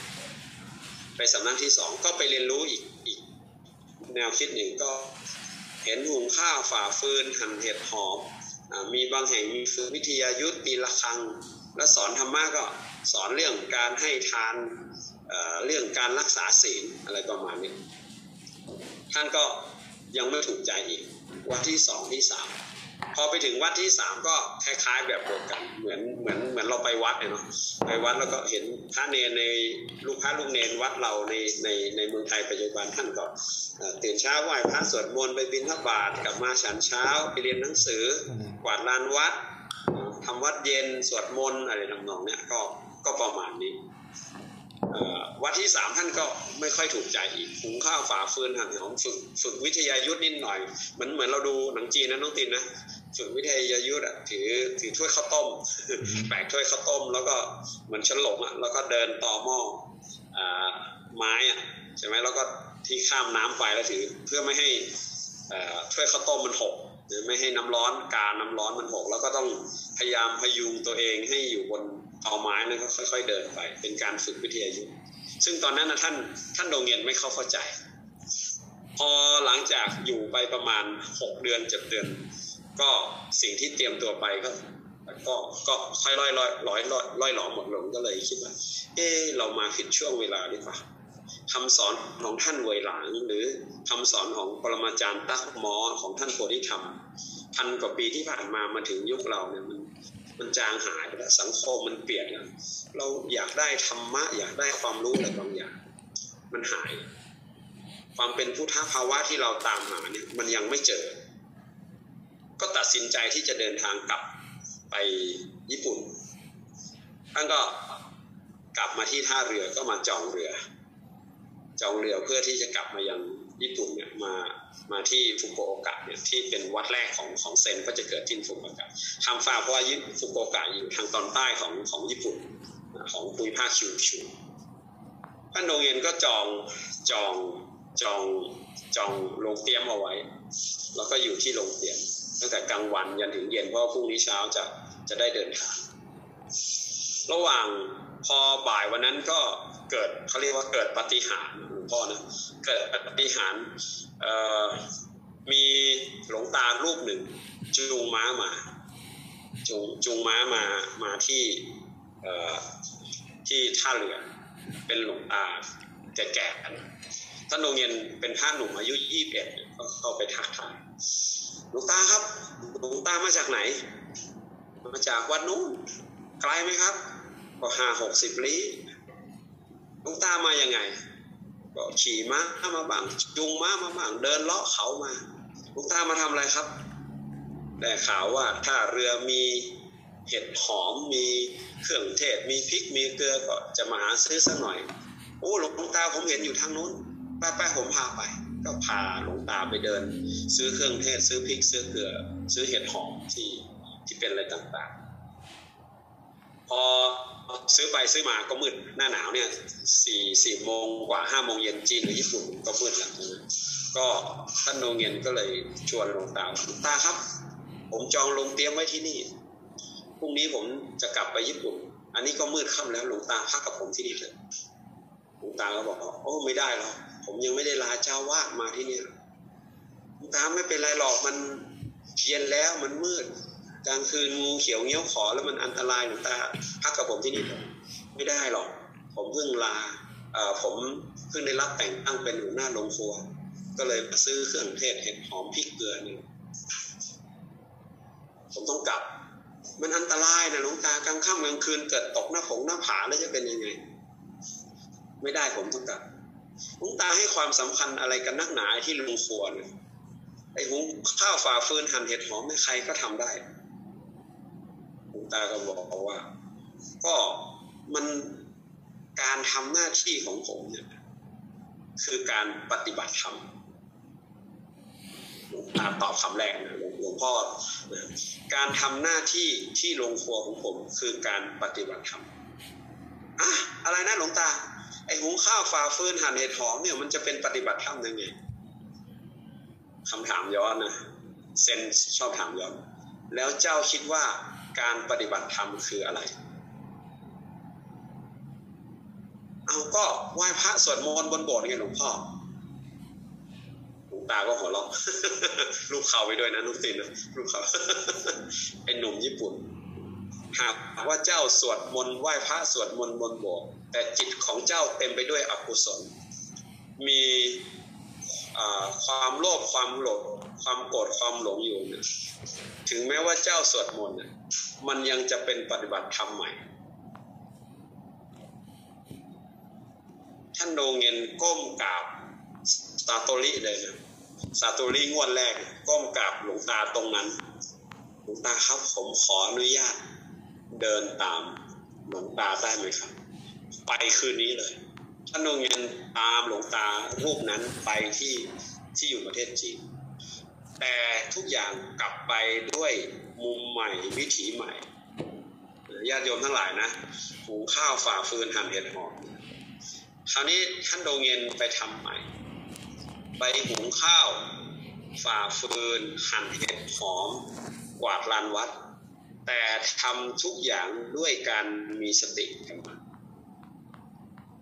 2ไปสำนักที่2ก็ไปเรียนรู้อีกแนวคิดหนึ่งก็เห็นหุงข้าวฝ่าฟืนหั่นเห็ดหอมมีบางแห่งมีฝึกวิทยายุทธมีระฆังและสอนธรรมะก็สอนเรื่องการให้ทานเรื่องการรักษาศีลอะไรประมาณนี้ท่านก็ยังไม่ถูกใจอีกวัดที่2ที่3พอไปถึงวัดที่3ก็คล้ายๆแบบเดียวกันเหมือนเราไปวัดเนาะไปวัดแล้วก็เห็นพระเนรในลูกพระลูกเนรวัดเราในเมืองไทยปัจจุบันท่านก็ตื่นเช้าไหว้พระสวดมนต์ไปบิณฑบาตกลับมาฉันเช้าไปเรียนหนังสือกวาดลานวัดทำวัดเย็นสวดมนต์อะไรทำนองเนี้ยก็ประมาณนี้วัดที่3ท่านก็ไม่ค่อยถูกใจอีกหุงข้าวฝ่าฟืนหั่นหอมฝึกวิทยายุทธนิดหน่อยเหมือนเราดูหนังจีนนะน้องตินนะฝึกวิทยายุทธถือถ้วยข้าวต้มแบกถ้วยข้าวต้มแล้วก็เหมือนฉลงแล้วก็เดินต่อหม้อไม้ใช่ไหมแล้วก็ที่ข้ามน้ำไปแล้วถือเพื่อไม่ให้ถ้วยข้าวต้มมันหกหรือไม่ให้น้ำร้อนน้ำร้อนมันหกแล้วก็ต้องพยายามพยุงตัวเองให้อยู่บนเอาไม้นั้นก็ค่อยๆเดินไปเป็นการฝึกวิทยายุทธซึ่งตอนนั้นนะท่านโดงเงียนไม่เข้าใจพอหลังจากอยู่ไปประมาณ6 เดือน7 เดือนก็สิ่งที่เตรียมตัวไปก็ค่อยล่อยหลอมหมดลงก็เลยคิดว่าเรามาผิดช่วงเวลาหรือเปล่าคำสอนของท่านเวยหลางหรือคำสอนของปรมาจารย์ตั๊กหมอของท่านโพธิธรรม1,000 กว่าปีที่ผ่านมาถึงยุคเราเนี่ยมันจางหายไปแล้วสังคมมันเปลี่ยนแล้วเราอยากได้ธรรมะอยากได้ความรู้อะไรบางอย่างมันหายความเป็นพุทธภาวะที่เราตามหาเนี่ยมันยังไม่เจอก็ตัดสินใจที่จะเดินทางกลับไปญี่ปุ่นท่านก็กลับมาที่ท่าเรือก็มาจองเรือเพื่อที่จะกลับมายังญี่ปุ่นเนี่ยมาที่ฟุกุโอกะเนี่ยที่เป็นวัดแรกของเซนก็จะเกิดที่ฟุกุโอกะทำฟาเพราะว่าฟุกุโอกะอยู่ทางตอนใต้ของญี่ปุ่นของภูมิภาคคิวชูท่านโดงเงียนก็จองโรงเตรียมเอาไว้แล้วก็อยู่ที่โรงเตรียมตั้งแต่กลางวันยันถึงเย็นเพราะพรุ่งนี้เช้าจะได้เดินทางระหว่างพอบ่ายวันนั้นก็เกิดเขาเรียกว่าเกิดปาฏิหาริย์หลวงพ่อนะเกิดปาฏิหาริย์มีหลวงตารูปหนึ่งจูงม้ามาที่ท่าเรือเป็นหลวงตาแก่ๆกันท่านโดงเงียนเป็นพระหนุ่มอายุ21ก็เข้าไปทักทายหลวงตาครับหลวงตามาจากไหนมาจากวัดนู้นไกลไหมครับก็50-60 ลี้หลวงตามายังไงก็ขี่ม้ามาบ้างจูงม้ามาบ้างเดินเลาะเขามาหลวงตามาทำอะไรครับได้ข่าวว่าถ้าเรือมีเห็ดหอมมีเครื่องเทศมีพริกมีเกลือก็จะมาหาซื้อสักหน่อยโอ้หลวงตาผมเห็นอยู่ทางนู้นไปผมพาไปก็พาหลวงตาไปเดินซื้อเครื่องเทศซื้อพริกซื้อเกลือซื้อเห็ดหอมที่เป็นอะไรต่างๆพอซื้อไปซื้อมาก็มืดหน้าหนาวเนี่ย4 โมงกว่า5 โมงเย็นจีนหรือญี่ปุ่นก็มืดแล้วก็ท่านโดงเงียนก็เลยชวนหลวงตาครับผมจองโรงเตรียมไว้ที่นี่พรุ่งนี้ผมจะกลับไปญี่ปุ่นอันนี้ก็มืดค่ำแล้วหลวงตาพักกับผมที่นี่เลยหลวงตาก็บอกโอ้ไม่ได้หรอกผมยังไม่ได้ลาเจ้าวาดมาที่นี่หลวงตาไม่เป็นไรหรอกมันเย็นแล้วมันมืดกลางคืนงูเขียวเงี้ยวขอแล้วมันอันตรายหลวงตาพักกับผมที่นี่ไม่ได้หรอกผมเพิ่งได้รับแต่งตั้งเป็นหัวหน้าโรงครัวก็เลยมาซื้อเครื่องเทศเห็ดหอมพริกเกลือนี่ผมต้องกลับมันอันตรายนะหลวงตากลางค่ำกลางคืนเกิดตกหน้าผาแล้วจะเป็นยังไงไม่ได้ผมต้องกลับหลวงตาให้ความสำคัญอะไรกันนักหนาที่โรงครัวเนี่ยไอ้หุงข้าวฝ่าฟืนหั่นเห็ดหอมไม่ใครก็ทำได้หลวงตาก็บอกว่าก็มันการทำหน้าที่ของผมเนี่ยคือการปฏิบัติธรรมหลวงตาตอบคำแรกนะหลวงพ่อการทำหน้าที่โรงครัวของผมคือการปฏิบัติธรรมอะไรนะหลวงตาไอ้หุงข้าวฝ่าฟืนหั่นเห็ดหอมเนี่ยมันจะเป็นปฏิบัติธรรมยังไงคำถามย้อนนะเซนชอบถามย้อนแล้วเจ้าคิดว่าการปฏิบัติธรรมคืออะไรเอาก็ไหว้พระสวดมนต์บนโบสถ์ไงหลวงพ่อหลวงตาก็หัวเราะ ลูกเขาไปด้วยนะลูกตินนะลูกเขา ไอ้หนุ่มญี่ปุ่นหากว่าเจ้าสวดมนต์ไหว้พระสวดมนต์บนโบสถ์แต่จิตของเจ้าเต็มไปด้วยอกุศลมีความโลภความโกรธความหลงอยู่นะถึงแม้ว่าเจ้าสวดมนต์มันยังจะเป็นปฏิบัติธรรมใหม่ท่านโดงเงียนก้มกราบซาโตริเลยนะซาโตริงวดแรกก้มกราบหลวงตาตรงนั้นหลวงตาครับผมขออนุญาตเดินตามหลวงตาได้ไหมครับไปคืนนี้เลยท่านโดงเงียนตามหลวงตารูปนั้นไปที่อยู่ประเทศจีนแต่ทุกอย่างกลับไปด้วยมุมใหม่วิถีใหม่ญาติโยมทั้งหลายนะหุงข้าวฝ่าฟืนหั่นเห็ดหอมคราวนี้ท่านโดงเงียนไปทำใหม่ไปหุงข้าวฝ่าฟืนหั่นเห็ดหอมกวาดลานวัดแต่ทำทุกอย่างด้วยการมีสติกันมา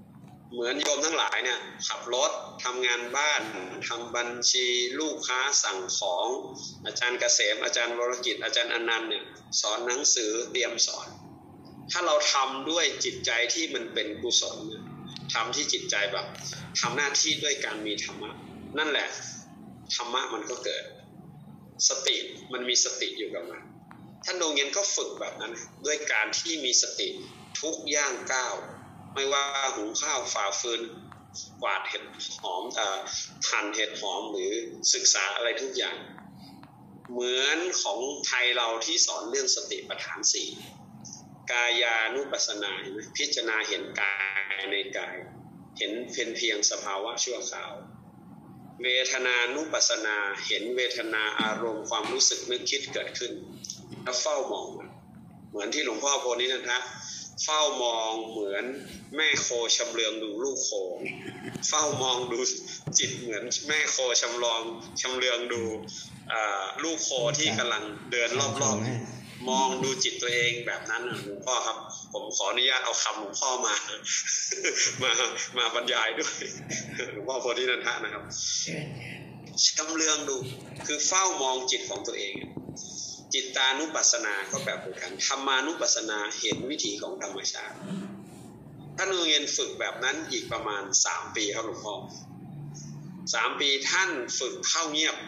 เหมือนโยมทั้งหลายเนี่ยขับรถทำงานบ้านทำบัญชีลูกค้าสั่งของอาจารย์เกษมอาจารย์วรกิจอาจารย์อนันต์เนี่ยสอนหนังสือเตรียมสอนถ้าเราทำด้วยจิตใจที่มันเป็นกุศลทำที่จิตใจแบบทำหน้าที่ด้วยการมีธรรมะนั่นแหละธรรมะมันก็เกิดสติมันมีสติอยู่กับมันท่านดวงเย็นก็ฝึกแบบนั้นด้วยการที่มีสติทุกย่างก้าวไม่ว่าหุงข้าวฝ่าฟืนกวาดเห็ดหอมหั่นเห็ดหอมหรือศึกษาอะไรทุกอย่างเหมือนของไทยเราที่สอนเรื่องสติปัฏฐานสี่กายานุปัสสนาพิจารณาเห็นกายในกายเห็นเป็นเพียงสภาวะชั่วคราวเวทนานุปัสสนาเห็นเวทนาอารมณ์ความรู้สึกนึกคิดเกิดขึ้นแล้วเฝ้ามองเหมือนที่หลวงพ่อโพธินันทะเฝ้ามองเหมือนแม่โคชำเลืองดูลูกโคเฝ้ามองดูจิตเหมือนแม่โคชำเลืองดูลูกโคที่กำลังเดินรอบๆมองดูจิตตัวเองแบบนั้นหลวงพ่อครับผมขออนุญาตเอาคำหลวงพ่อมาบรรยายด้วยหลวงพ่อโพธินันทะนะครับชำเลืองดูคือเฝ้ามองจิตของตัวเองจิตตานุปัสสนาก็แบบเดียวกันธรรมานุปัสสนาเห็นวิถีของธรรมชาติท่านเรียนฝึกแบบนั้นอีกประมาณ3 ปีครับหลวงพ่อ3 ปีท่านฝึกเข้าเงียบ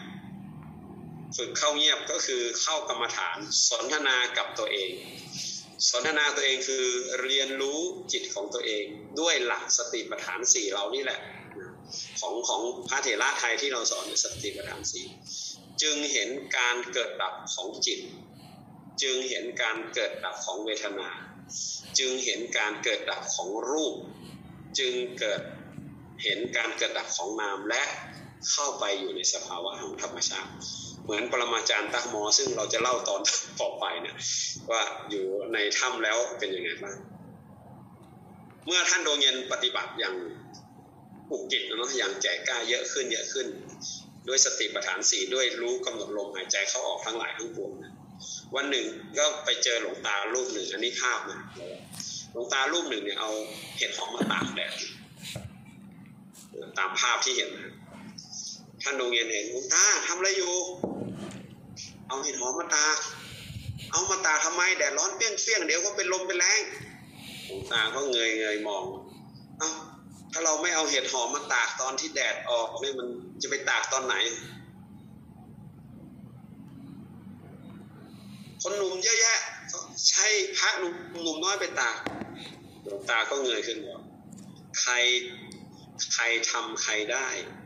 ก็คือเข้ากรรมฐานสนทนากับตัวเองสนทนาตัวเองคือเรียนรู้จิตของตัวเองด้วยหลักสติปัฏฐาน4เรานี่แหละของพระเถระไทยที่เราสอนในสติปัฏฐาน4จึงเห็นการเกิดดับของจิตจึงเห็นการเกิดดับของเวทนาจึงเห็นการเกิดดับของรูปจึงเห็นการเกิดดับของนามและเข้าไปอยู่ในสภาวะของธรรมชาติเหมือนปรมาจารย์ตักหมอซึ่งเราจะเล่าตอนต่อไปเนี่ยว่าอยู่ในถ้ำแล้วเป็นยังไงบ้างเมื่อท่านดวงเย็นปฏิบัติอย่างอุกฤษนะอย่างแจกกล้าเยอะขึ้นด้วยสติปัฏฐาน4ด้วยรู้กำหนดลมหายใจเข้าออกทั้งหลายทั้งปวงนะวันหนึ่งก็ไปเจอหลวงตารูปหนึ่งอันนี้ภาพนะหลวงตารูปหนึ่งเนี่ยเอาเห็ดหอมมาตากแดดตามภาพที่เห็นนะท่านดวงเย็นเห็นหลวงตาทำอะไรอยู่เอาเห็ดหอมมาตากเอามาตากทำไมแดดร้อนเปรี้ยงเดี๋ยวก็เป็นลมเป็นแรงหลวงตาก็เงยมองถ้าเราไม่เอาเห็ดหอมมาตากตอนที่แดดออกนี่มันจะไปตากตอนไหนคนหนุ่มเยอะแยะใช้พระหนุ่มน้อยไปตากหลวงตาก็เงยขึ้นบอกใครทำใครได้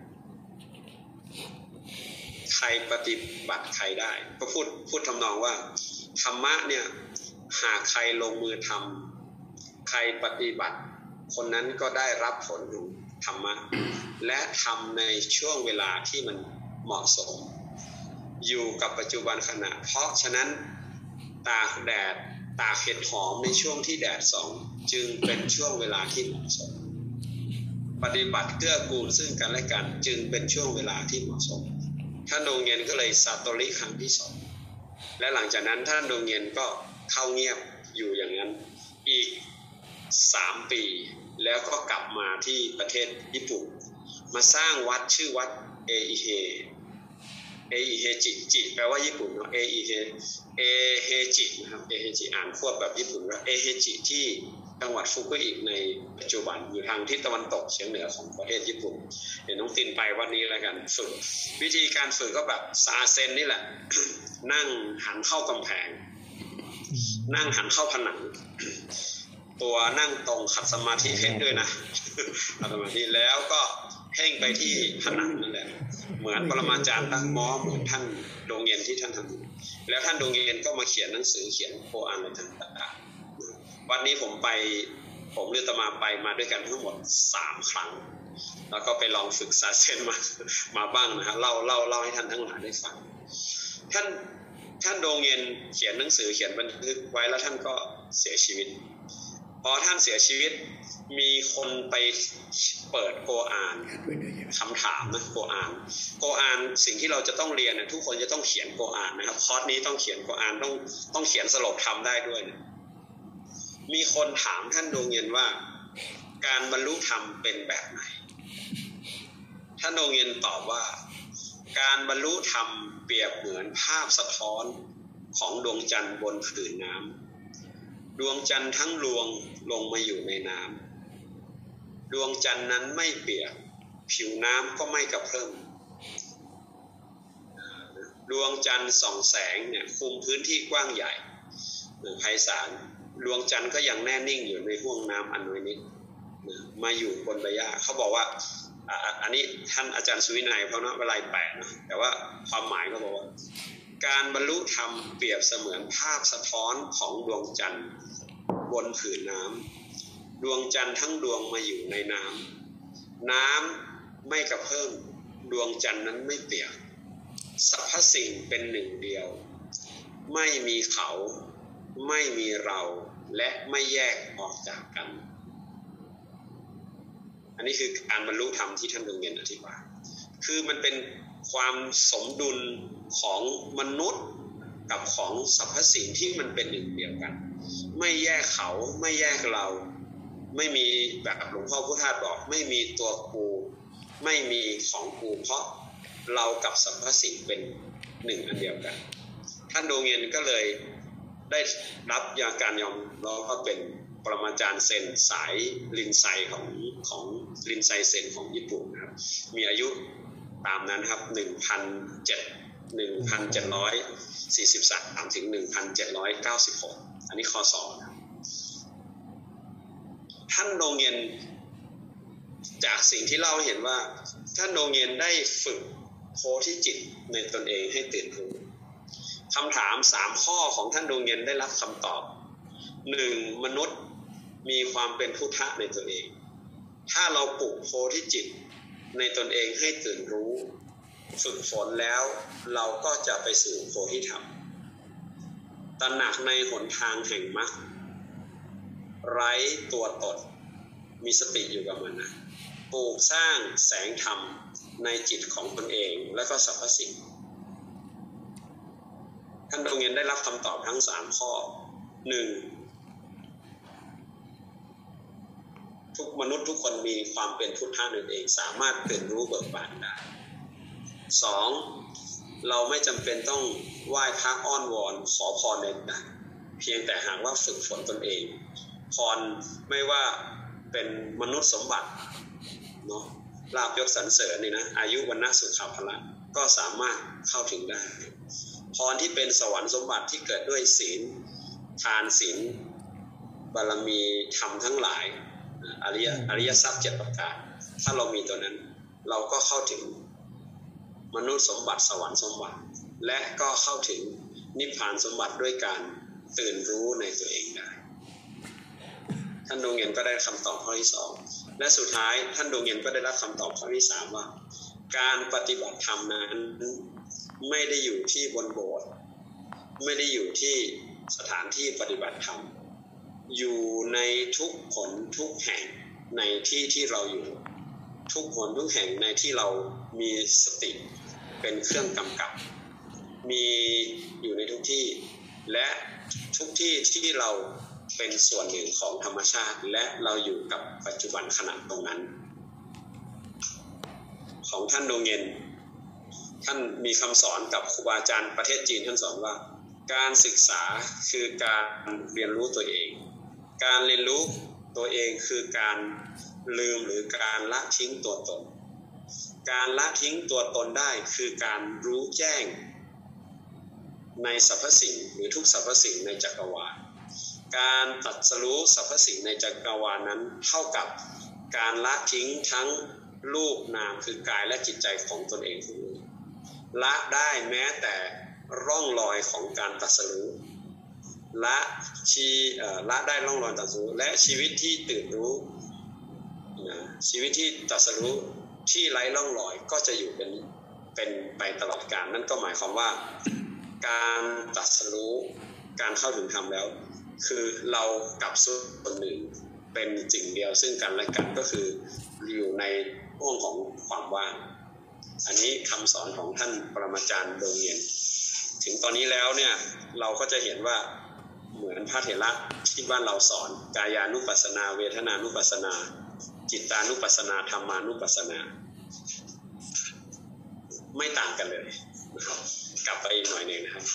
ใครปฏิบัติใครได้ก็พูดทำนองว่าธรรมะเนี่ยหากใครลงมือทำใครปฏิบัติคนนั้นก็ได้รับผลของธรรมะและทำในช่วงเวลาที่มันเหมาะสมอยู่กับปัจจุบันขณะเพราะฉะนั้นตากแดดตากเห็ดหอมในช่วงที่แดดส่องจึงเป็นช่วงเวลาที่เหมาะสมปฏิบัติเกื้อกูลซึ่งกันและกันจึงเป็นช่วงเวลาที่เหมาะสมท่านดวงเย็นก็เลยซาโตริครั้งที่2และหลังจากนั้นท่านดวงเย็นก็เข้าเงียบอยู่อย่างนั้นอีก3 ปีแล้วก็กลับมาที่ประเทศญี่ปุ่นมาสร้างวัดชื่อวัดเออิเฮจิแปลว่าญี่ปุ่นเนาะเอเฮจินะครับเอเฮจิอ่านควบแบบญี่ปุ่นว่าเอเฮจิที่จังหวัดฟุกุอิในปัจจุบันอยู่ทางทิศตะวันตกเฉียงเหนือของประเทศญี่ปุ่นเดี๋ยวน้องตินไปวันนี้แล้วกันฝึกวิธีการฝึกก็แบบซาเซนนี่แหละ นั่งหันเข้ากำแพงนั่งหันเข้าผนังตัวนั่งตรงขัดสมาธิเพ่งด้วยนะขัดสมาธิแล้วก็เพ่งไปที่ผนังนั่นแหละเหมือนปรมาจารย์ตั้งม้อเหมือนท่านดวงเย็นที่ท่านทำแล้วท่านดวงเย็นก็มาเขียนหนังสือเขียนโคอาน์อะไรต่างๆวันนี้ผมหรืออาตมาไปมาด้วยกันทั้งหมด3 ครั้งแล้วก็ไปลองฝึกซาเซนมาบ้างนะฮะเล่าให้ท่านทั้งหลายได้ฟังท่านดวงเย็นเขียนหนังสือเขียนบันทึกไว้แล้วท่านก็เสียชีวิตพอท่านเสียชีวิตมีคนไปเปิดโคอาน์คำถามนะโคอาน์สิ่งที่เราจะต้องเรียนนะทุกคนจะต้องเขียนโคอาน์นะครับคอร์สนี้ต้องเขียนโคอาน์ต้องเขียนสโลกธรรมได้ด้วยนะมีคนถามท่านดวงเย็นว่าการบรรลุธรรมเป็นแบบไหนท่านโดงเย็นตอบว่าการบรรลุธรรมเปรียบเหมือนภาพสะท้อนของดวงจันทร์บนผืนน้ำดวงจันทร์ทั้งดวงลงมาอยู่ในน้ำดวงจันทร์นั้นไม่เปียกผิวน้ำก็ไม่กระเพิ่มดวงจันทร์ส่องแสงเนี่ยคุมพื้นที่กว้างใหญ่ไพศาลดวงจันทร์ก็ยังแน่นิ่งอยู่ในห้วงน้ำอันน้อยนิดมาอยู่บนใบหญ้าเขาบอกว่าอันนี้ท่านอาจารย์สุวินัยเพราะนะเวลาแปลกนะแต่ว่าความหมายก็บอกว่าการบรรลุธรรมเปรียบเสมือนภาพสะท้อนของดวงจันทร์บนผืนน้ำดวงจันทร์ทั้งดวงมาอยู่ในน้ำน้ำไม่กระเพิ่มดวงจันทร์นั้นไม่เปียกสรรพสิ่งเป็นหนึ่งเดียวไม่มีเขาไม่มีเราและไม่แยกออกจากกันอันนี้คือการบรรลุธรรมที่ท่านดวงเย็นอธิบายคือมันเป็นความสมดุลของมนุษย์กับของสรรพสิ่งที่มันเป็นหนึ่งเดียวกันไม่แยกเขาไม่แยกเราไม่มีแบบหลวงพ่อพุทธทาสบอกไม่มีตัวกูไม่มีของกูเพราะเรากับสรรพสิ่งเป็นหนึ่งอันเดียวกันท่านดวงเย็นก็เลยได้รับการยอมรับว่าเป็นปรมาจารย์เซนสายลินไซของลินไซเซนของญี่ปุ่นนะครับมีอายุตามนั้นครับ 1,743 ถึง 1,796 อันนี้ข้อ2นะท่านดวงเย็นจากสิ่งที่เล่าให้เห็นว่าท่านดวงเย็นได้ฝึกโพธิจิตในตนเองให้ตื่นรู้คำถาม3ข้อของท่านดวงเย็นได้รับคำตอบ 1. มนุษย์มีความเป็นพุทธะในตนเองถ้าเราปลุกโพธิจิตในตนเองให้ตื่นรู้ฝึกฝนแล้วเราก็จะไปสู่โพธิธรรมตระหนักในหนทางแห่งมรรคไร้ตัวตนมีสติอยู่กับมันนะปลูกสร้างแสงธรรมในจิตของตนเองและก็สรรพสิ่งท่านดวงเย็นได้รับคำตอบทั้ง3ข้อ 1. ทุกมนุษย์ทุกคนมีความเป็นพุทธะในตนเองสามารถตื่นรู้เบิกบานได้ 2. เราไม่จำเป็นต้องไหว้พระอ้อนวอนขอพรใดๆเพียงแต่หากว่าฝึกฝนตนเองพรไม่ว่าเป็นมนุษย์สมบัติเนาะลาภยศสรรเสริญนี่นะอายุวรรณะสุขภละก็สามารถเข้าถึงได้พรที่เป็นสวรรค์สมบัติที่เกิดด้วยศีลทานศีลบารมีธรรมทั้งหลายอริยทรัพย์7ประการถ้าเรามีตัวนั้นเราก็เข้าถึงมนุษย์สมบัติสวรรค์สมบัติและก็เข้าถึงนิพพานสมบัติด้วยการตื่นรู้ในตัวเองได้ท่านดวงเย็นก็ได้คำตอบข้อที่2และสุดท้ายท่านดวงเย็นก็ได้รับคำตอบข้อที่3ว่าการปฏิบัติธรรมนั้นไม่ได้อยู่ที่บนโบสถ์ไม่ได้อยู่ที่สถานที่ปฏิบัติธรรมอยู่ในทุกหนทุกแห่งในที่ที่เราอยู่ทุกหนทุกแห่งในที่เรามีสติเป็นเครื่องกำกับมีอยู่ในทุกที่และทุกที่ที่เราเป็นส่วนหนึ่งของธรรมชาติและเราอยู่กับปัจจุบันขณะตรงนั้นของท่านดวงเย็นท่านมีคำสอนกับครูบาอาจารย์ประเทศจีนท่านสอนว่าการศึกษาคือการเรียนรู้ตัวเองการเรียนรู้ตัวเองคือการลืมหรือการละทิ้งตัวตนการละทิ้งตัวตนได้คือการรู้แจ้งในสรรพสิ่งหรือทุกสรรพสิ่งในจักรวาลการตรัสรู้สรรพสิ่งในจักรวาลนั้นเท่ากับการละทิ้งทั้งรูปนามคือกายและจิตใจของตนเองละได้แม้แต่ร่องรอยของการตรัสรู้ละได้ร่องรอยตรัสรู้และชีวิตที่ตื่นรู้ชีวิตที่ตรัสรู้ที่ไร้ร่องรอยก็จะอยู่เป็นไปตลอดกาลนั่นก็หมายความว่าการตรัสรู้การเข้าถึงธรรมแล้วคือเรากับส่วนหนึ่งเป็นสิ่งเดียวซึ่งกันและกันก็คืออยู่ในห้วงของความว่างอันนี้คำสอนของท่านปรมาจารย์ดวงเย็นถึงตอนนี้แล้วเนี่ยเราก็จะเห็นว่าเหมือนพระเถระที่บ้านเราสอนกายานุปัสสนาเวทนานุปัสสนาจิตตานุปัสสนาธรรมานุปัสสนาไม่ต่างกันเลยนะครับกลับไปอีกหน่อยหนึ่งนะครับ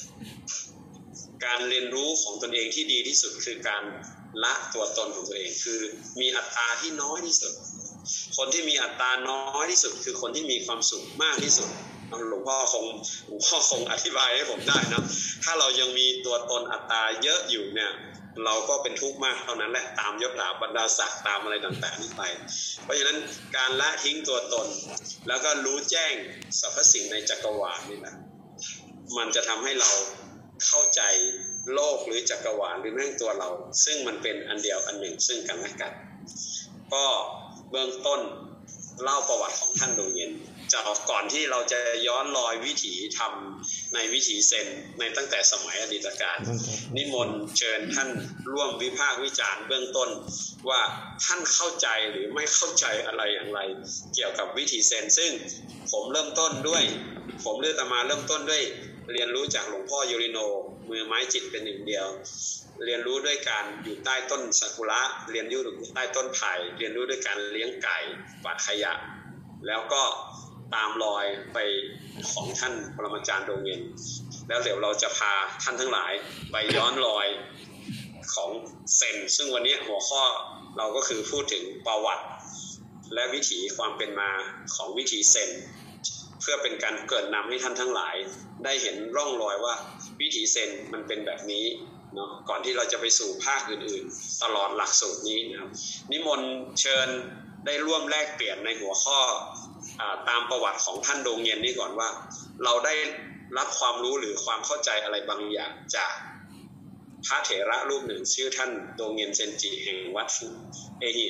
การเรียนรู้ของตนเองที่ดีที่สุดคือการละตัวตนของตัวเองคือมีอัตตาที่น้อยที่สุดคนที่มีอัตตาน้อยที่สุดคือคนที่มีความสุขมากที่สุดหลวงพ่อคงอธิบายให้ผมได้นะถ้าเรายังมีตัวตนอัตตาเยอะอยู่เนี่ยเราก็เป็นทุกข์มากเท่านั้นแหละตามยศถาบรรดาศักดิ์ตามอะไรต่างๆนี้ไปเพราะฉะนั้นการละทิ้งตัวตนแล้วก็รู้แจ้งสรรพสิ่งในจักรวาลนี่แหละมันจะทำให้เราเข้าใจโลกหรือจักรวาลหรือแม้ตัวเราซึ่งมันเป็นอันเดียวอันหนึ่งซึ่งกันและกันก็เบื้องต้นเล่าประวัติของท่านดวงเย็นจะก่อนที่เราจะย้อนรอยวิถีธรรมในวิถีเซนในตั้งแต่สมัยอดีตการนิมนต์เชิญท่านร่วมวิพากษ์วิจารณ์เบื้องต้นว่าท่านเข้าใจหรือไม่เข้าใจอะไรอย่างไรเกี่ยวกับวิถีเซนซึ่งผมเริ่มต้นด้วยเริ่มต้นด้วยเรียนรู้จากหลวงพ่อยูริโนมือไม้จิตเป็นหนึ่งเดียวเรียนรู้ด้วยการอยู่ใต้ต้นซากุระเรียนรู้อยู่ใต้ต้นไผ่เรียนรู้ด้วยการเลี้ยงไก่กวาดขยะแล้วก็ตามรอยไปของท่านปรมาจารย์ดวงเย็นแล้วเดี๋ยวเราจะพาท่านทั้งหลายไปย้อนรอยของเซนซึ่งวันนี้หัวข้อเราก็คือพูดถึงประวัติและวิถีความเป็นมาของวิถีเซนเพื่อเป็นการเกริ่นนำให้ท่านทั้งหลายได้เห็นร่องรอยว่าวิถีเซนมันเป็นแบบนี้เนาะก่อนที่เราจะไปสู่ภาคอื่นๆตลอดหลักสูตรนี้นะครับนิมนต์เชิญได้ร่วมแลกเปลี่ยนในหัวข้อตามประวัติของท่านดวงเย็นนี่ก่อนว่าเราได้รับความรู้หรือความเข้าใจอะไรบางอย่างจากพระเถระรูปหนึ่งชื่อท่านดวงเย็นเซนจิแห่งวัดฟุเอฮิ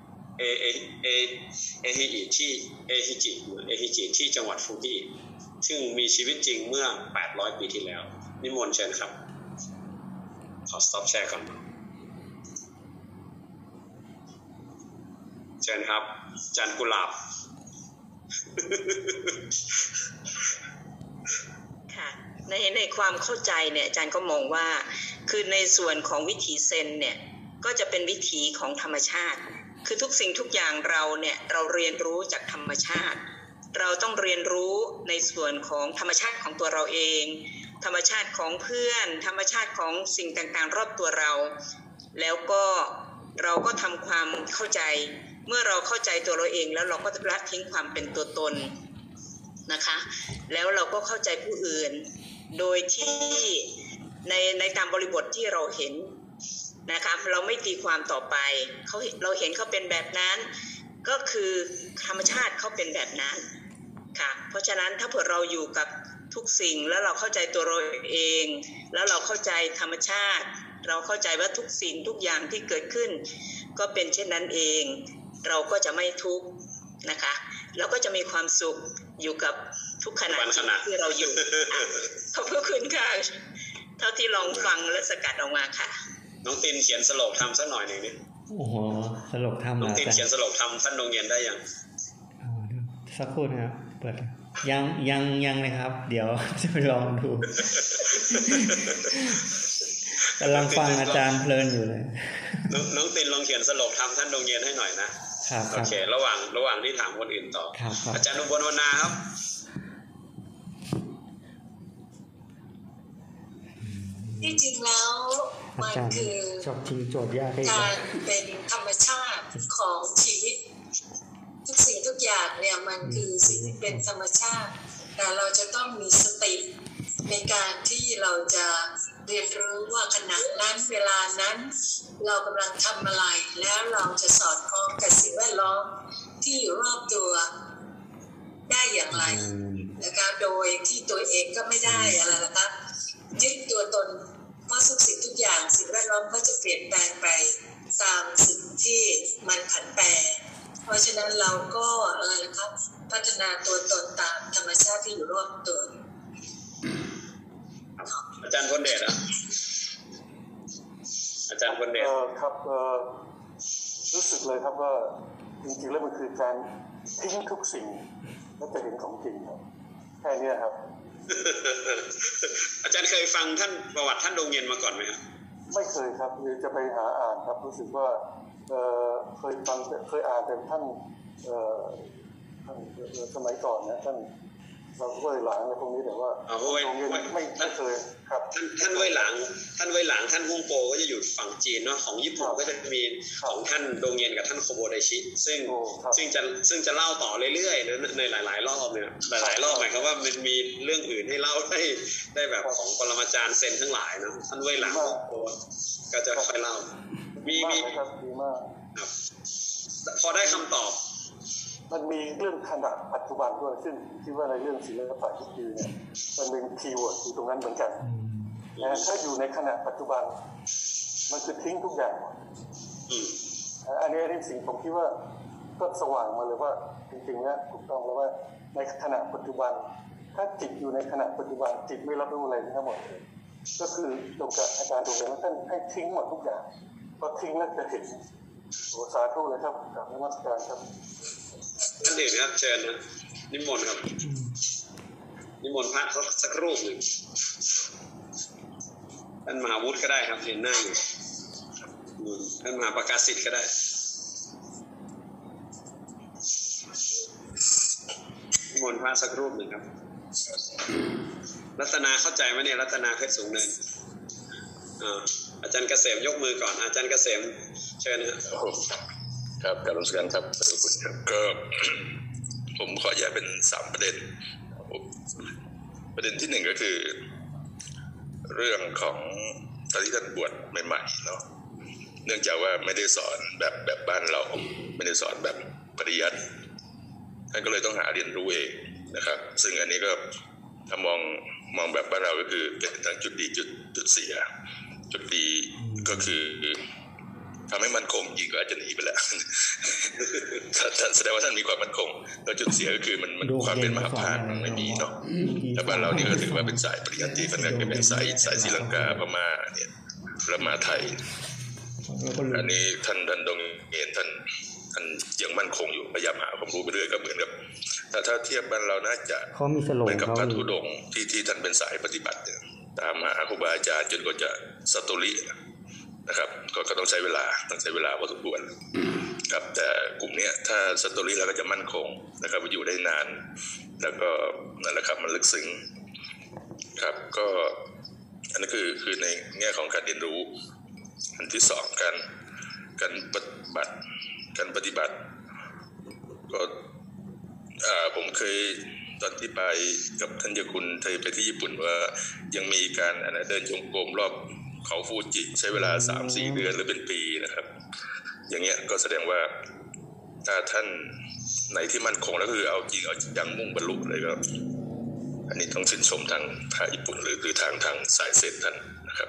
จิที่จังหวัดฟูจิซึ่งมีชีวิตจริงเมื่อ800ปีที่แล้วนิมนต์เชิญครับขอ stop share ก่อนเชิญครับจันกุหลาบค่ะในความเข้าใจเนี่ยอาจารย์ก็มองว่าคือในส่วนของวิถีเซนเนี่ยก็จะเป็นวิถีของธรรมชาติคือทุกสิ่งทุกอย่างเราเนี่ยเราเรียนรู้จากธรรมชาติเราต้องเรียนรู้ในส่วนของธรรมชาติของตัวเราเองธรรมชาติของเพื่อนธรรมชาติของสิ่งต่างๆรอบตัวเราแล้วก็เราก็ทำความเข้าใจเมื่อเราเข้าใจตัวเราเองแล้วเราก็ละทิ้งความเป็นตัวตนนะคะแล้วเราก็เข้าใจผู้อื่นโดยที่ในตามบริบทที่เราเห็นนะคะเราไม่ตีความต่อไปเราเห็นเขาเป็นแบบนั้นก็คือธรรมชาติเขาเป็นแบบนั้นค่ะเพราะฉะนั้นถ้าเผื่อเราอยู่กับทุกสิ่งแล้วเราเข้าใจตัวเราเองแล้วเราเข้าใจธรรมชาติเราเข้าใจว่าทุกสิ่งทุกอย่างที่เกิดขึ้นก็เป็นเช่นนั้นเองเราก็จะไม่ทุกข์นะคะเราก็จะมีความสุขอยู่กับทุกขณะที่เราอยู่ขอบคุณค่ะเท่าที่ลองฟังและสกัดออกมาค่ะน้องตินเขียนสโลกธรรมสักหน่อยหนึ่งนี่โอ้โหสโลกธรรมน้องตินเขียนสโลกธรรมท่านดวงเย็นได้ยังสักครู่นะครับเปิดยังเลยครับเดี๋ยวจะไปลองดูกำลังฟังอาจารย์เพลินอยู่เลยน้องตินลองเขียนสโลกธรรมท่านดวงเย็นให้หน่อยนะครับโอเคระหว่างที่ถามคนอื่นต่ออาจารย์อุบลวรรณาครับที่จริงแล้วมันคือการเป็นธรรมชาติของชีวิตทุกสิ่งทุกอย่างเนี่ยมันคือสิ่งที่เป็นธรรมชาติแต่เราจะต้องมีสติในการที่เราจะเรียนรู้ว่าขณะนั้นเวลานั้นเรากำลังทำอะไรแล้วเราจะสอดคล้องกับสิ่งแวดล้อมที่อยู่รอบตัวได้อย่างไรนะคะโดยที่ตัวเองก็ไม่ได้อะไรนะคะยึดตัวตนเพราะทุกสิ่งทุกอย่างสิ่งแวดล้อมก็จะเปลี่ยนแปลงไปตามสิ่งที่มันผันแปรเพราะฉะนั้นเราก็อะไรนะครับพัฒนาตัวตนตามธรรมชาติที่อยู่รอบตัวอาจารย์พลเดชอาจารย์พลเดชครับรู้สึกเลยครับว่าจริงๆแล้วมันคือการทิ้งทุกสิ่งแล้วจะเห็นของจริงครับแค่นี้ครับอาจารย์เคยฟังท่านประวัติท่านดวงเย็นมาก่อนไหมครับไม่เคยครับคือจะไปหาอ่านครับรู้สึกว่าเคยอ่านแต่ท่านสมัยก่อนนะท่านเราเว่ยหลางอะไรพวกนี้แต่ว่าไม่เคยครับท่านเว่ยหลางท่านฮ่องโปก็จะอยู่ฝั่งจีนเนาะของญี่ปุ่นก็จะมีของท่านดงเย็นกับท่านโคโบไดชิซึ่งจะเล่าต่อเรื่อยๆในหลายๆรอบเนี่ยหลายๆรอบหมายความว่ามันมีเรื่องอื่นให้เล่าได้แบบของปรมาจารย์เซนทั้งหลายนะท่านเว่ยหลางก็จะค่อยเล่ามีครับดีมากครับพอได้คำตอบมันมีเรื่องขณะปัจจุบันด้วยซึ่งคิดว่าในเรื่องศิลปะที่คือเนี่ยมันเป็นคีย์เวิร์ดอยู่ตรงนั้นเหมือนกันนะถ้าอยู่ในขณะปัจจุบันมันคือทิ้งทุกอย่างอันนี้สิ่งผมคิดว่าก็สว่างมาเลยว่าจริงๆแล้วถูกต้องแล้วว่าในขณะปัจจุบันถ้าจิตอยู่ในขณะปัจจุบันจิตไม่รับรู้อะไรทั้งหมดเลยก็คือตรงกับอาจารย์ตรงนี้ท่านให้ทิ้งหมดทุกอย่างพอทิ้งแล้วจะเห็นโอสาธุเลยครับกับนมัสการครับท่านอื่นครับเชิญนะนิมนต์ครับนิมนต์พระสักรูปหนึ่งท่านมหาวุฒิก็ได้ครับเห็นหน้าอยู่ท่านมหาประกาศสิทธิ์ก็ได้นิมนต์พระสักรูปหนึ่งครับรัตนาเข้าใจไหมเนี่ยรัตนาเพชรสูงเนินอาจารย์เกษมยกมือก่อนอาจารย์เกษมเชิญครับการรัชการครับก็ผมขอแยกเป็น3ประเด็นที่1ก็คือเรื่องของตอนที่ท่านบวชใหม่ๆเนาะเนื่องจากว่าไม่ได้สอนแบบบ้านเราไม่ได้สอนแบบปริยัติท่านก็เลยต้องหาเรียนรู้เองนะครับซึ่งอันนี้ก็ถ้ามองแบบบ้านเราก็คือเป็นทั้งจุดดีจุดเสียจุดดีก็คือทำให้มั่นคงยิ่งก็อาจจะหนีไปแล้วท่านแสดงว่าท่านมีความมั่นคงแล้วจุดเสียก็คือมันความเป็นมหาภาคมันไม่มีเนาะแต่บ้านเรานี่ก็ถือว่าเป็นสายปริยัติค่อนข้างจะเป็นสายศรีลังกาพม่าเนี่ยแล้วมาไทยอันนี้ท่านดงเห็นท่านยังมั่นคงอยู่พยายามหาความรู้ไปเรื่อยก็เหมือนกับถ้าเทียบบ้านเราน่าจะเหมือนกับพระธุดงค์ที่ท่านเป็นสายปฏิบัติตามหาครูบาอาจารย์จนกว่าจะสัตตุลินะครับก็ต้องใช้เวลาพอสมควรครับแต่กลุ่มนี้ถ้าสัตตุลิแล้วก็จะมั่นคงนะครับอยู่ได้นานแล้วก็นั่นแหละครับมันลึกซึ้งครับก็อันนี้คือในแง่ของการเรียนรู้อันที่2การปฏิบัติก็ผมเคยตอนที่ไปกับท่านเจ้าคุณไปที่ญี่ปุ่นว่ายังมีการเดินจงกรมรอบเขาฟูจิใช้เวลา 3-4 เดือนหรือเป็นปีนะครับอย่างเงี้ยก็แสดงว่าถ้าท่านไหนที่มั่นคงแล้วคือเอาจริงเอาจังมุ่งบรรลุเลยก็อันนี้ต้องชื่นชมทางญี่ปุ่นหรือทางสายเซนท่านนะครับ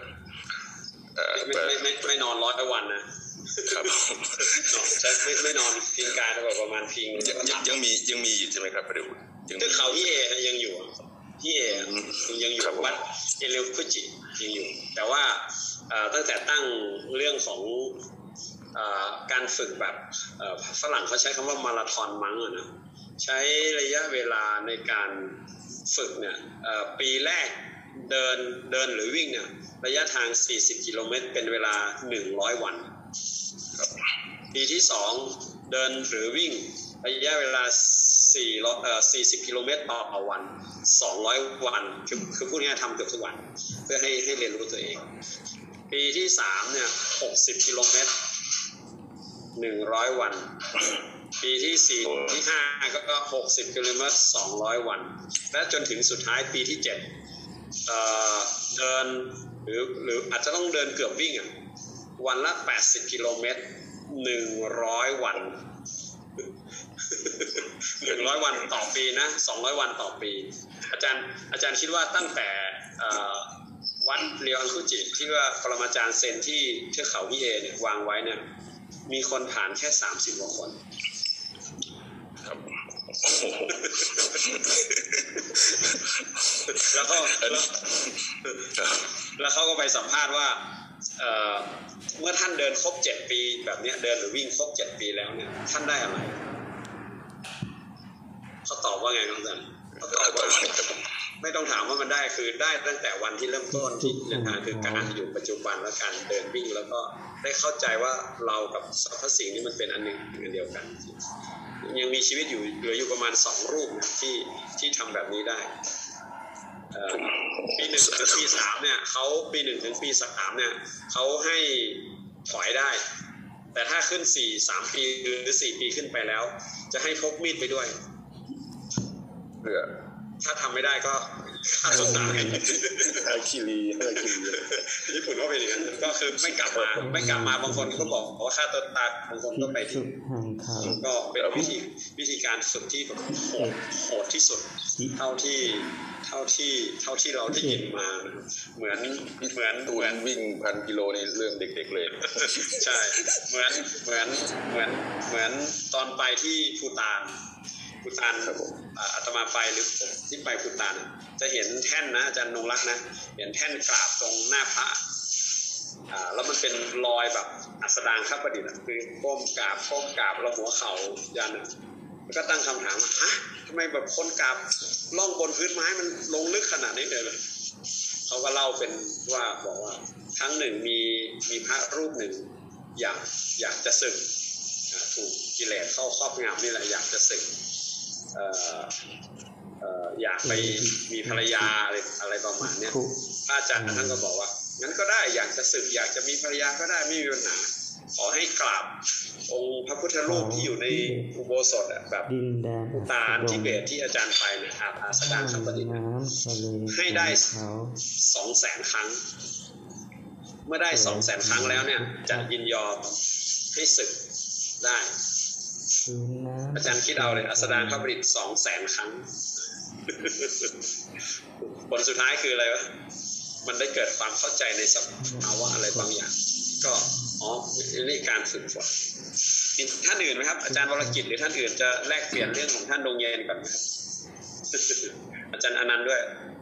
ไม่นอน100 วันนะครับไม่นอนพิงกายประมาณพิงยังมีอยู่ใช่ไหมครับประเดี๋ยวที่เขาที่ยังอยู่ที่ยังอยู่วัดเอเรคุจิยังอยู่แต่ว่าตั้งแต่ตั้งเรื่องของการฝึกแบบฝรั่งเขาใช้คำว่ามาราธอนมั้งนะใช้ระยะเวลาในการฝึกเนี่ยปีแรกเดินหรือวิ่งเนี่ยระยะทาง40 กิโลเมตรเป็นเวลา100 วันปีที่2เดินหรือวิ่งระยะเวลา40 กิโลเมตรต่อวัน200 วันคือพูดง่ายๆทำเกือบทุกวันเพื่อให้เรียนรู้ตัวเองปีที่3เนี่ย60 กิโลเมตร100 วันปีที่4ที่5ก็60 กิโลเมตร200 วันและจนถึงสุดท้ายปีที่7เดินหรืออาจจะต้องเดินเกือบวิ่งวันละ80 กิโลเมตร100 วัน100 วันต่อปีนะ200 วันต่อปีอาจารย์คิดว่าตั้งแต่วัดเรียวอังคุจิที่ว่าปรมาจารย์เซนที่เทือกเขาฮิเอเนี่ยวางไว้เนี่ยมีคนผ่านแค่30 กว่าคนแล้วเขาก็ไปสัมภาษณ์ว่าเมื่อท่านเดินครบ7 ปีแบบนี้เดินหรือวิ่งครบ7 ปีแล้วเนี่ยท่านได้อะไรเขาตอบว่าไงน้องจันเขาตอบว่าไม่ต้องถามว่ามันได้คือได้ตั้งแต่วันที่เริ่มต้นที่เดินทางคือการอยู่ปัจจุบันและการเดินวิ่งแล้วก็ได้เข้าใจว่าเรากับสรรพสิ่งนี้มันเป็นอันหนึ่งอันเดียวกันยังมีชีวิตอยู่เหลืออยู่ประมาณ2รูปนะที่ทำแบบนี้ได้ปี 1 ถึงปี 3เนี่ยเขาปี 1 ถึงปี 3เนี่ยเขาให้ถอยได้แต่ถ้าขึ้น3 ปีหรือ4 ปีขึ้นไปแล้วจะให้พกมีดไปด้วยถ้าทำไม่ได้ก็ฆ่าตัวตายคิรีญี่ปุ่นก็เป็นอย่างนั้นก็คือไม่กลับมาบางคนก็บอกว่าฆ่าตัวตายบางคนก็ไปที่ก็เป็นวิธีการฝึกที่แบบโหดที่สุดเท่าที่เราได้ยินมาเหมือนวิ่ง1,000 กิโลในเรื่องเด็กๆเลยใช่เหมือนตอนไปที่ภูฏานอาตมาไปหรือผมที่ไปภูฏานจะเห็นแท่นนะอาจารย์นงรักนะเห็นแท่นกราบตรงหน้าพระแล้วมันเป็นรอยแบบอัสดางข้าประดิษฐ์คือก้มกราบแล้วหัวเข่ายันแล้วก็ตั้งคำถามว่าฮะทำไมแบบคนกราบล่องบนพื้นไม้มันลงลึกขนาดนี้เลยเขาก็เล่าเป็นว่าบอกว่าครั้งหนึ่งมีพระรูปหนึ่งอยากจะสึกถูกกิเลสเข้าครอบงำนี่แหละอยากจะสึกอยากไปมีภรรยาอะไรประมาณนี้พระอาจารย์ท่านก็บอกว่างั้นก็ได้อยากจะสึกอยากจะมีภรรยาก็ได้ไม่มีปัญหาขอให้กราบองค์พระพุทธรูปที่อยู่ในอุโบสถแบบภูฏานทิเบตที่อาจารย์ไปเนี่ยอาสดางสัมปติให้ได้ 200,000 ครั้งเมื่อได้ 200,000 ครั้งแล้วเนี่ยจะยินยอมให้สึกได้อาจารย์คิดเอาเลยอัสดางพระประดิษฐ์ 200,000 ครั้งผลสุดท้ายคืออะไรวะมันได้เกิดความเข้าใจในสภาวะอะไรบางอย่างก็นี่การฝึกฝนท่านอื่นไหมครับอาจารย์วรกิจหรือท่านอื่นจะแลกเปลี่ยนเรื่องของท่านดงเย็นก่อนไหมครับอาจารย์อนันต์ด้วย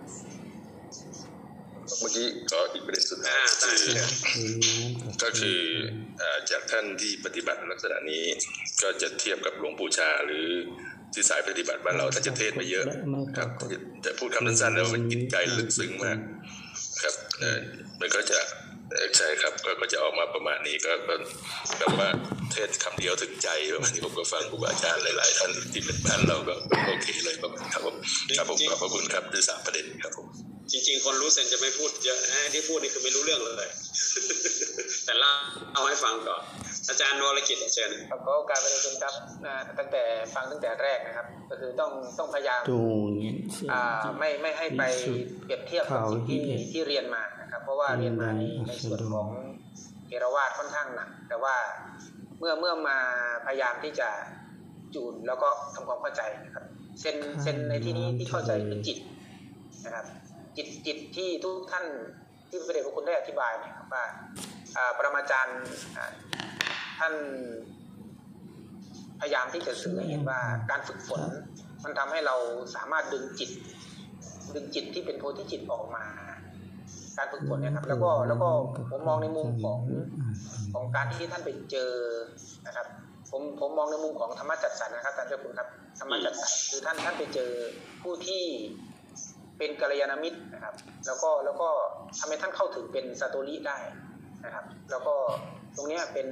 เมื่อกี้ก็อีกประเด็นสุดท้ายก็คือจากท่านที่ปฏิบัติลักษณะนี้ก็จะเทียบกับหลวงปู่ชาหรือที่สายปฏิบัติบ้านเราท่านจะเทศมาเยอะครับจะพูดคำสั้นๆแล้วมันกินใจลึกซึ้งมากครับมันก็จะใช่ครับก็จะออกมาประมาณนี้ก็แบบว่าเทศคำเดียวถึงใจประมาณนี้ผมก็ฟังครูบาอาจารย์หลายๆท่านที่เป็นบ้านเราก็โอเคเลยประมาณครับผมขอบคุณครับด้วย3 ประเด็นครับผมจริงๆคนรู้เซนจะไม่พูดเยอะที่พูดนี่คือไม่รู้เรื่องเลยแต่เล่าเอาให้ฟังก่อนอาจารย์วรกิจเชิญครับขอโอกาสประชุมครับตั้งแต่แรกนะครับก็คือต้องพยายามไม่ให้ไปเปรียบเทียบกับสิ่งที่เรียนมานะครับเพราะว่าเรียนมาในส่วนของเทรวาทค่อนข้างหนักแต่ว่าเมื่อมาพยายามที่จะจูนแล้วก็ทำความเข้าใจนะครับเซนในที่นี้ที่เข้าใจคือจิตนะครับจิตที่ทุกท่านที่พระเดชพระคุณได้อธิบายเนี่ยครับว่าปรมาจารย์ท่านพยายามที่จะสื่อให้เห็นว่าการฝึกฝนมันทำให้เราสามารถดึงจิตที่เป็นโพธิจิตออกมาการฝึกฝนเนี่ยครับแล้วก็ผมมองในมุมของการที่ท่านไปเจอนะครับผมมองในมุมของธรรมจักรสรรนะครับอาจารย์เจ้าคุณครับธรรมจักรสรรคือท่านไปเจอผู้ที่เป็นกัลยาณมิตรนะครับแล้วก็ทำให้ท่านเข้าถึงเป็นซาโตริได้นะครับแล้วก็ตรงนี้เป็น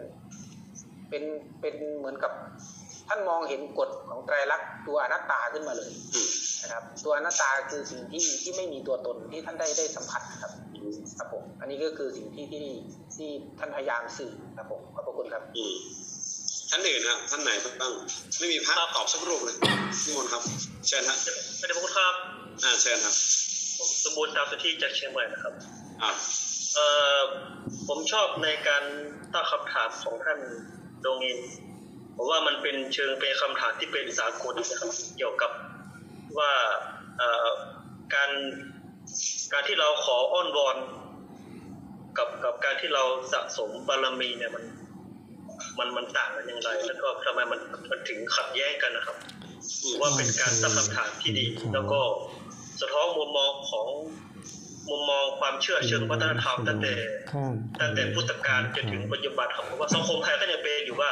เหมือนกับท่านมองเห็นกฎของไตรลักษณ์ตัวอนัตตาขึ้นมาเลยนะครับตัวอนัตตาคือสิ่งที่ไม่มีตัวตนที่ท่านได้สัมผัสครับผมอันนี้ก็คือสิ่งที่ท่านพยายามสื่อครับผมขอบพระคุณครับท่านอื่นครับท่านไหนบ้างไม่มีพระตอบสักรูปเลยนิมนต์ครับเชิญครับไม่ได้พูดครับเชิญครับผมสมบูรณ์ดาวสุธีจากเชียงใหม่นะครับผมชอบในการตั้งคำถามของท่านดงอินผมว่ามันเป็นเชิงเป็นคำถามที่เป็นสากลนะครับเกี่ยวกับว่าการที่เราขออ้อนวอนกับการที่เราสะสมบารมีเนี่ยมันต่างกันอย่างไรแล้วก็ทำไมมันถึงขัดแย้งกันนะครับว่าเป็นการตั้งคำถามที่ดีแล้วก็สะท้อนมุมมองความเชื่อเชิงวัฒนธรรมตั้งแต่พุทธกาลจนถึงปัจจุบันครับเพราะว่าสังคมไทยก็ยังเป็นอยู่ว่า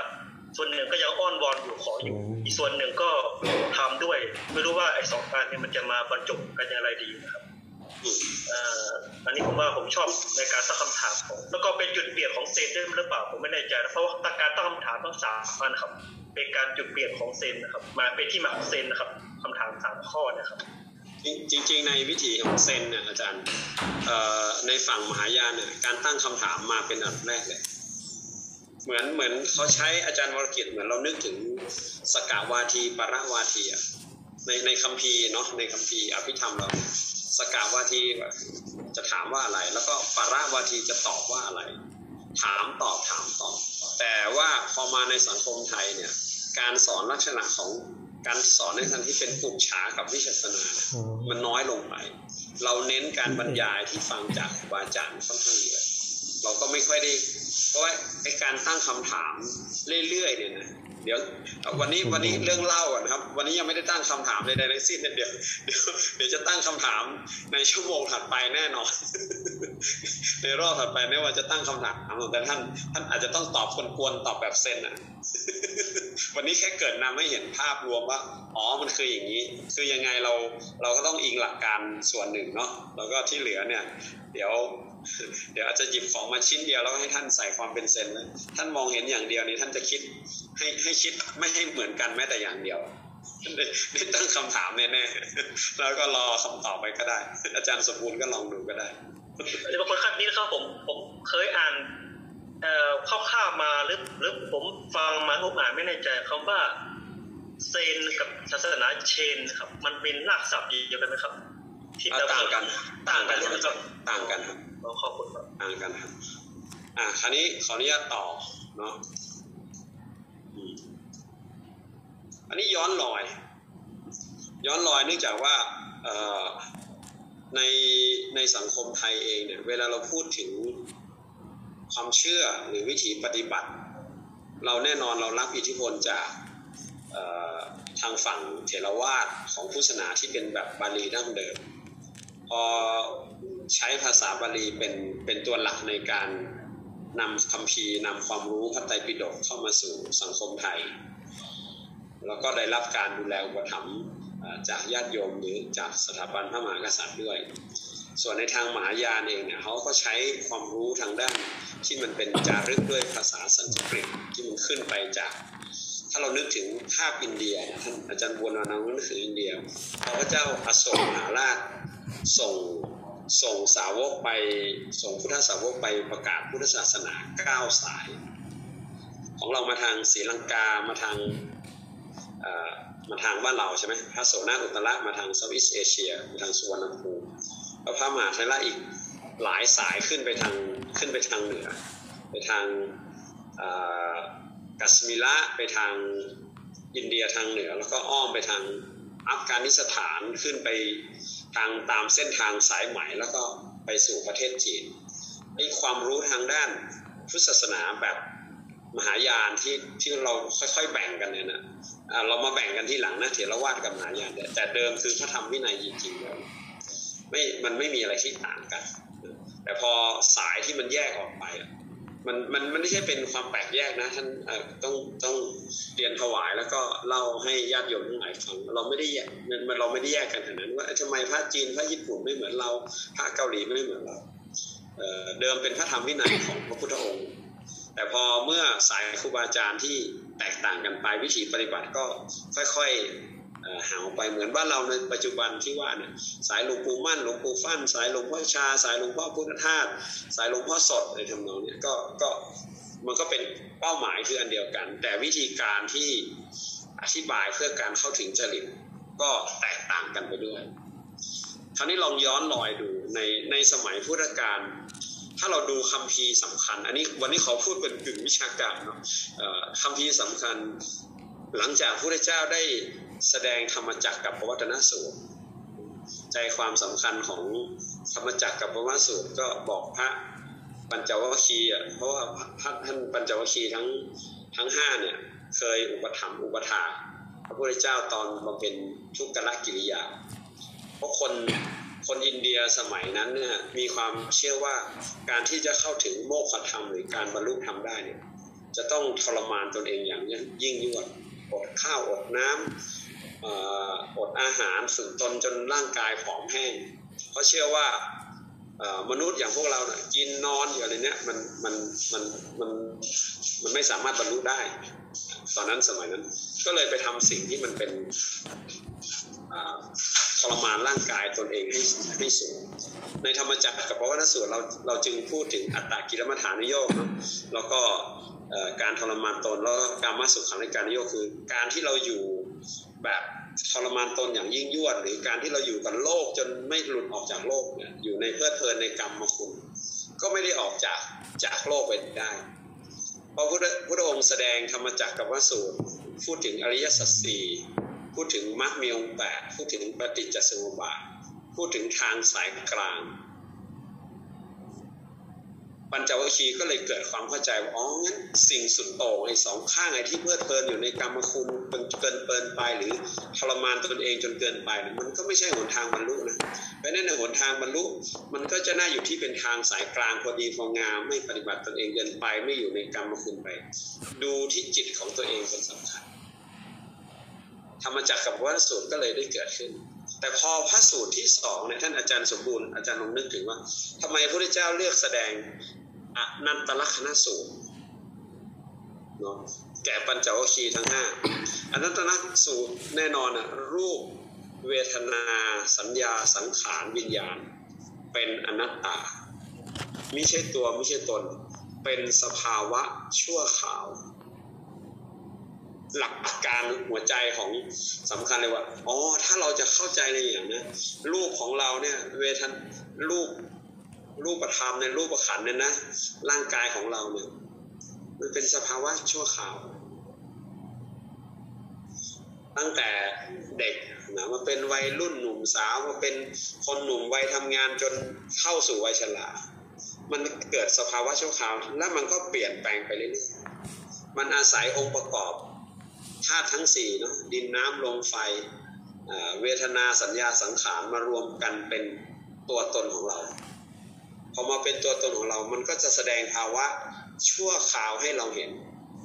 ส่วนหนึ่งก็ยังอ้อนวอนอยู่ขออยู่อีกส่วนหนึ่งก็ทำด้วยไม่รู้ว่าไอ้สองการเนี่ยมันจะมาบรรจบกันอย่างไรดีนะครับอันนี้ผมว่าผมชอบในการตั้งคำถามของแล้วก็เป็นจุดเปลี่ยนของเซนด้วยหรือเปล่าผมไม่แน่ใจนะเพราะว่าการตั้งคำถามทั้ง3 อันครับเป็นการจุดเปลี่ยนของเซนนะครับมาเป็นที่มาของเซนนะครับคำถาม3 ข้อนะครับจริงๆในวิถีของเซนเนี่ยอาจารย์ในฝั่งมหายานเนี่ยการตั้งคำถามมาเป็นอันดับแรกเลยเหมือนเขาใช้อาจารย์วรกิจเหมือนเรานึกถึงสกาวาทีปรวาทีในคัมภีร์เนาะในคัมภีร์อภิธรรมเราสกาวาทีจะถามว่าอะไรแล้วก็ปรวาทีจะตอบว่าอะไรถามตอบแต่ว่าพอมาในสังคมไทยเนี่ยการสอนลักษณะของการสอนในทางที่เป็นปุจฉากับวิปัสสนามันน้อยลงไปเราเน้นการบรรยายที่ฟังจากครูบาอาจารย์ค่อนข้างเยอะเราก็ไม่ค่อยได้เพราะว่าไอ้การตั้งคำถามเรื่อยๆเนี่ยนะเดี๋ยววันนี้เรื่องเล่าก่อนครับวันนี้ยังไม่ได้ตั้งคำถามใดๆทั้งสิ้นเดี๋ยวจะตั้งคำถามในชั่วโมงถัดไปแน่นอนในรอบถัดไปไม่ว่าจะตั้งคำถามแต่ท่านอาจจะต้องตอบกวนๆตอบแบบเซนอ่ะวันนี้แค่เกิดนำให้เห็นภาพรวมว่าอ๋อมันคืออย่างนี้คือยังไงเราก็ต้องอิงหลักการส่วนหนึ่งเนาะแล้วก็ที่เหลือเนี่ยเดี๋ยวอาจจะหยิบของมาชิ้นเดียวแล้วให้ท่านใส่ความเป็นเซนนะท่านมองเห็นอย่างเดียวนี้ท่านจะคิดให้คิดไม่ให้เหมือนกันแม้แต่อย่างเดียวได้ตั้งคำถามแน่ๆแล้วก็รอคำตอบไปก็ได้อาจารย์สมบูรณ์ก็ลองดูก็ได้บางคนคาดนี้นะครับผมเคยอ่านคร่าวๆมาหรือผมฟังมาผมอ่านไม่แน่ใจคำว่าเซนกับศาสนาเชนครับมันเป็นรากศัพท์เดียวกันไหมครับต่างกันครับต่างกันครับขอบคุณครับต่างกันครับคราวนี้ขออนุญาตต่อเนาะอันนี้ย้อนรอยเนื่องจากว่าในสังคมไทยเองเนี่ยเวลาเราพูดถึงความเชื่อหรือวิถีปฏิบัติเราแน่นอนเรารับอิทธิพลจากทางฝั่งเถรวาทของพุทธศาสนาที่เป็นแบบบาลีดั้งเดิมพอใช้ภาษาบาลีเป็นตัวหลักในการนำคัมภีร์นำความรู้พระไตรปิฎกเข้ามาสู่สังคมไทยแล้วก็ได้รับการดูแลอุปถัมภ์จากญาติโยมหรือจากสถาบันพระมหากษัตริย์ด้วยส่วนในทางมหายานเองเนี่ยเขาก็ใช้ความรู้ทางด้านที่มันเป็นจารึกด้วยภาษาสันสกฤตที่มันขึ้นไปจากถ้าเรานึกถึงภาพอินเดียท่านอาจารย์บัวนานนึกถึงอินเดียพระเจ้าอโศกมหาราชส่งสาวกไปส่งพุทธสาวกไปประกาศพุทธศาสนา9 สายของเรามาทางศรีลังกามาทางบ้านเราใช่ไหมพระโสนอุตระมาทางเซาท์อีสต์เอเชียมาทางสุวรรณภูมิแล้วพระมหาไทยละอีกหลายสายขึ้นไปทางเหนือไปทางกัสมิระไปทางอินเดียทางเหนือแล้วก็อ้อมไปทางอัฟกานิสถานขึ้นไปทางตามเส้นทางสายไหมแล้วก็ไปสู่ประเทศจีนไอ้ความรู้ทางด้านพุทธศาสนาแบบมหายานที่เราค่อยๆแบ่งกันเนี่ยนะเรามาแบ่งกันที่หลังนะเถรวาทกับมหายานแต่เดิมคือพระธรรมวินัยจริงๆแล้วมันไม่มีอะไรที่ต่างกันแต่พอสายที่มันแยกออกไปมันไม่ใช่เป็นความแปลกแยกนะท่านต้องเรียนถวายแล้วก็เล่าให้ญาติโยมทั้งหลายฟังเราไม่ได้แยกกันขนาดนั้นว่าทำไมพระจีนพระญี่ปุ่นไม่เหมือนเราพระเกาหลีไม่เหมือนเราเดิมเป็นพระธรรมวินัยของพระพุทธองค์แต่พอเมื่อสายครูบาอาจารย์ที่แตกต่างกันไปวิธีปฏิบัติก็ค่อยๆห่างออกไปเหมือนบ้านเราในปัจจุบันที่ว่าเนี่ยสายหลวงปู่มั่นหลวงปู่ฟั่นสายหลวงพ่อชาสายหลวงพ่อพุทธทาสสายหลวงพ่อสดในทำนองนี้ก็มันก็เป็นเป้าหมายคืออันเดียวกันแต่วิธีการที่อธิบายเพื่อการเข้าถึงจริตก็แตกต่างกันไปด้วยคราวนี้ลองย้อนรอยดูในสมัยพุทธกาลถ้าเราดูคัมภีร์สำคัญอันนี้วันนี้ขอพูดเป็นกึ่งวิชาการเนาะคัมภีร์สำคัญหลังจากพระพุทธเจ้าได้แสดงธรรมจักรกับปวัตตนสูตรใจความสำคัญของธรรมจักรกับปวัตตนสูตรก็บอกพระปัญจวัคคีย์เพราะว่าท่านปัญจวัคคีย์ทั้ง5เนี่ยเคยอุปถัมภ์อุปถากพระพุทธเจ้าตอนมาเป็นทุกขกิริยาเพราะคนอินเดียสมัยนั้นเนี่ยมีความเชื่อว่าการที่จะเข้าถึงโมกขธรรมหรือการบรรลุธรรมได้เนี่ยจะต้องทรมานตนเองอย่างยิ่งยวดอดข้าวอดน้ำอดอาหารฝึกตนจนร่างกายผอมแห้งเพราะเชื่อว่ามนุษย์อย่างพวกเราเนี่ยกินนอนอยู่อะไรเนี้ยมันไม่สามารถบรรลุได้ตอนนั้นสมัยนั้นก็เลยไปทำสิ่งที่มันเป็นทรมานร่างกายตนเองให้สูงในธรรมจักรกับปวัตนสูตรเราจึงพูดถึงอัตตกิลมัฏฐานุโยคแล้วก็การทรมานตนแล้วกามสุขังในการนิโยคคือการที่เราอยู่แบบทรมานตนอย่างยิ่งยวดหรือการที่เราอยู่กับโลกจนไม่หลุดออกจากโลกเนี่ยอยู่ในเพลิดเพลินในกรรมคุณก็ไม่ได้ออกจากโลกไปได้เพราะพุทธองค์แสดงธรรมจักรกับวสูตรพูดถึงอริยสัจสี่พูดถึงมรรคมีองค์8พูดถึงปฏิจจสมุปบาทพูดถึงทางสายกลางปัญจวัคคีย์ก็เลยเกิดความเข้าใจว่าอ๋องั้นสิ่งสุดโต่งไอ้สองข้างไอ้ที่เพลิดเพลินอยู่ในกรรมคุณเกินไปหรือทรมานตนเองจนเกินไปมันก็ไม่ใช่หนทางบรรลุนะเพราะนั้นในหนทางบรรลุมันก็จะน่าอยู่ที่เป็นทางสายกลางพอดีพองามไม่ปฏิบัติตนเองเกินไปไม่อยู่ในกรรมคุณไปดูที่จิตของตัวเองเป็นสำคัญธรรมจักรกับวัฏสูตรก็เลยได้เกิดขึ้นแต่พอพระสูตรที่2เนี่ยท่านอาจารย์สมบูรณ์อาจารย์ลองนึกถึงว่าทำไมพระพุทธเจ้าเลือกแสดงอนันตลักขณสูตรเนาะแก่ปัญจวัคคีย์ทั้ง5อนันตลักขณสูตรแน่นอนอ่ะรูปเวทนาสัญญาสังขารวิญญาณเป็นอนัตตาไม่ใช่ตัวไม่ใช่ตนเป็นสภาวะชั่วคราวหลักการหัวใจของสำคัญเลยว่าอ๋อถ้าเราจะเข้าใจในอย่างนี้รูปของเราเนี่ยเวทนารูปธรรมในรูปขันธ์เนี่ยนะร่างกายของเราเนี่ยมันเป็นสภาวะชั่วคราวตั้งแต่เด็กนะมาเป็นวัยรุ่นหนุ่มสาวมาเป็นคนหนุ่มวัยทำงานจนเข้าสู่วัยชรามันเกิดสภาวะชั่วคราวแล้วมันก็เปลี่ยนแปลงไปเรื่อยๆมันอาศัยองค์ประกอบธาตุทั้ง4เนาะดินน้ำลมไฟเวทนาสัญญาสังขารมารวมกันเป็นตัวตนของเราพอมาเป็นตัวตนของเรามันก็จะแสดงภาวะชั่วคราวให้เราเห็น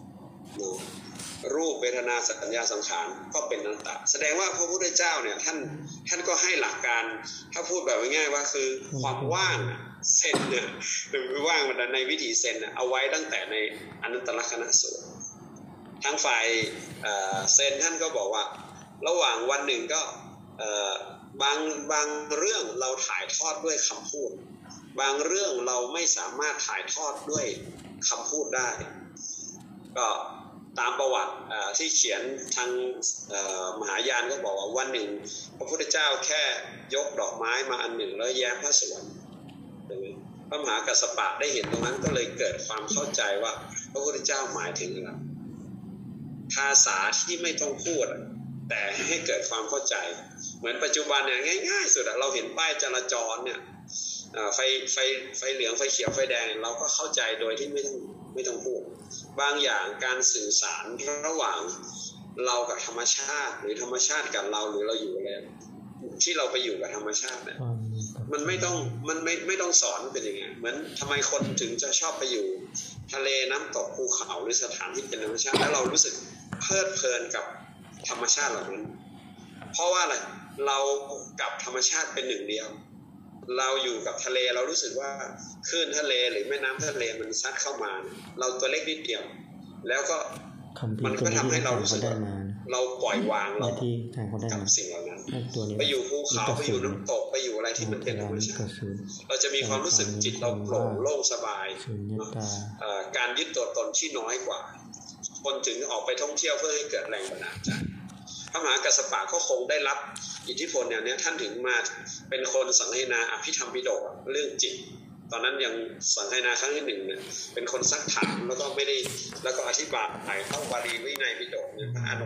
รูปเวทนาสัญญาสังขารก็เป็นอนัตตาแสดงว่าพระพุทธเจ้าเนี่ยท่านก็ให้หลักการถ้าพูดแบบง่ายๆว่าคือความว่างเซนเนี่ยหรือว่างมันในวิถีเซนเอาไว้ตั้งแต่ในอนันตลักขณสูตรทั้งฝ่ายเซนท่านก็บอกว่าระหว่างวันหนึ่งก็บางเรื่องเราถ่ายทอดด้วยคำพูดบางเรื่องเราไม่สามารถถ่ายทอดด้วยคำพูดได้ก็ตามประวัติที่เขียนทางมหายานก็บอกว่าวันหนึ่งพระพุทธเจ้าแค่ยกดอกไม้มาอันหนึ่งแล้วแย้มพระสวรรค์พระมหากัสสปะได้เห็นตรงนั้นก็เลยเกิดความเข้าใจว่าพระพุทธเจ้าหมายถึงอะไรภาษาที่ไม่ต้องพูดแต่ให้เกิดความเข้าใจเหมือนปัจจุบันเนี่ยง่ายๆสุดเราเห็นป้ายจราจรเนี่ยไฟเหลืองไฟเขียวไฟแดงเราก็เข้าใจโดยที่ไม่ต้องพูดบางอย่างการสื่อสารระหว่างเรากับธรรมชาติหรือธรรมชาติกับเราหรือเราอยู่อะไรที่เราไปอยู่กับธรรมชาติเนี่ยมันไม่ต้องสอนเป็นยังไงเหมือนทำไมคนถึงจะชอบไปอยู่ทะเลน้ำตกภูเขาหรือสถานที่เป็นธรรมชาติแล้วเรารู้สึกเพลิดเพลินกับธรรมชาติเหล่านั้นเพราะว่าอะไรเรากับธรรมชาติเป็นหนึ่งเดียวเราอยู่กับทะเลเรารู้สึกว่าคลื่นทะเลหรือแม่น้ำทะเลมันซัดเข้ามาเราตัวเล็กนิดเดียวแล้วก็มันก็ทำให้เรารู้สึกว่าเราปล่อยวางเรากับสิ่งเหล่านั้นไปอยู่ภูเขาไปอยู่น้ำตกไปอยู่อะไรที่มันเป็นธรรมชาติเราจะมีความรู้สึกจิตเราโปร่งโล่งสบายการยึดตัวตนที่น้อยกว่าคนถึงออกไปท่องเที่ยวเพื่อให้เกิดแรงบันดาลใจพระมหากัสสปะก็คงได้รับอิทธิพลอย่างนี้ท่านถึงมาเป็นคนสังคายนาอภิธรรมปิฎกเรื่องจิตตอนนั้นยังสังคายนาครั้งที่1เนี่ยเป็นคนซักถามแล้วก็ไม่ได้แล้วก็อธิบายเข้าบาลีวินัยปิฎกเนี่ย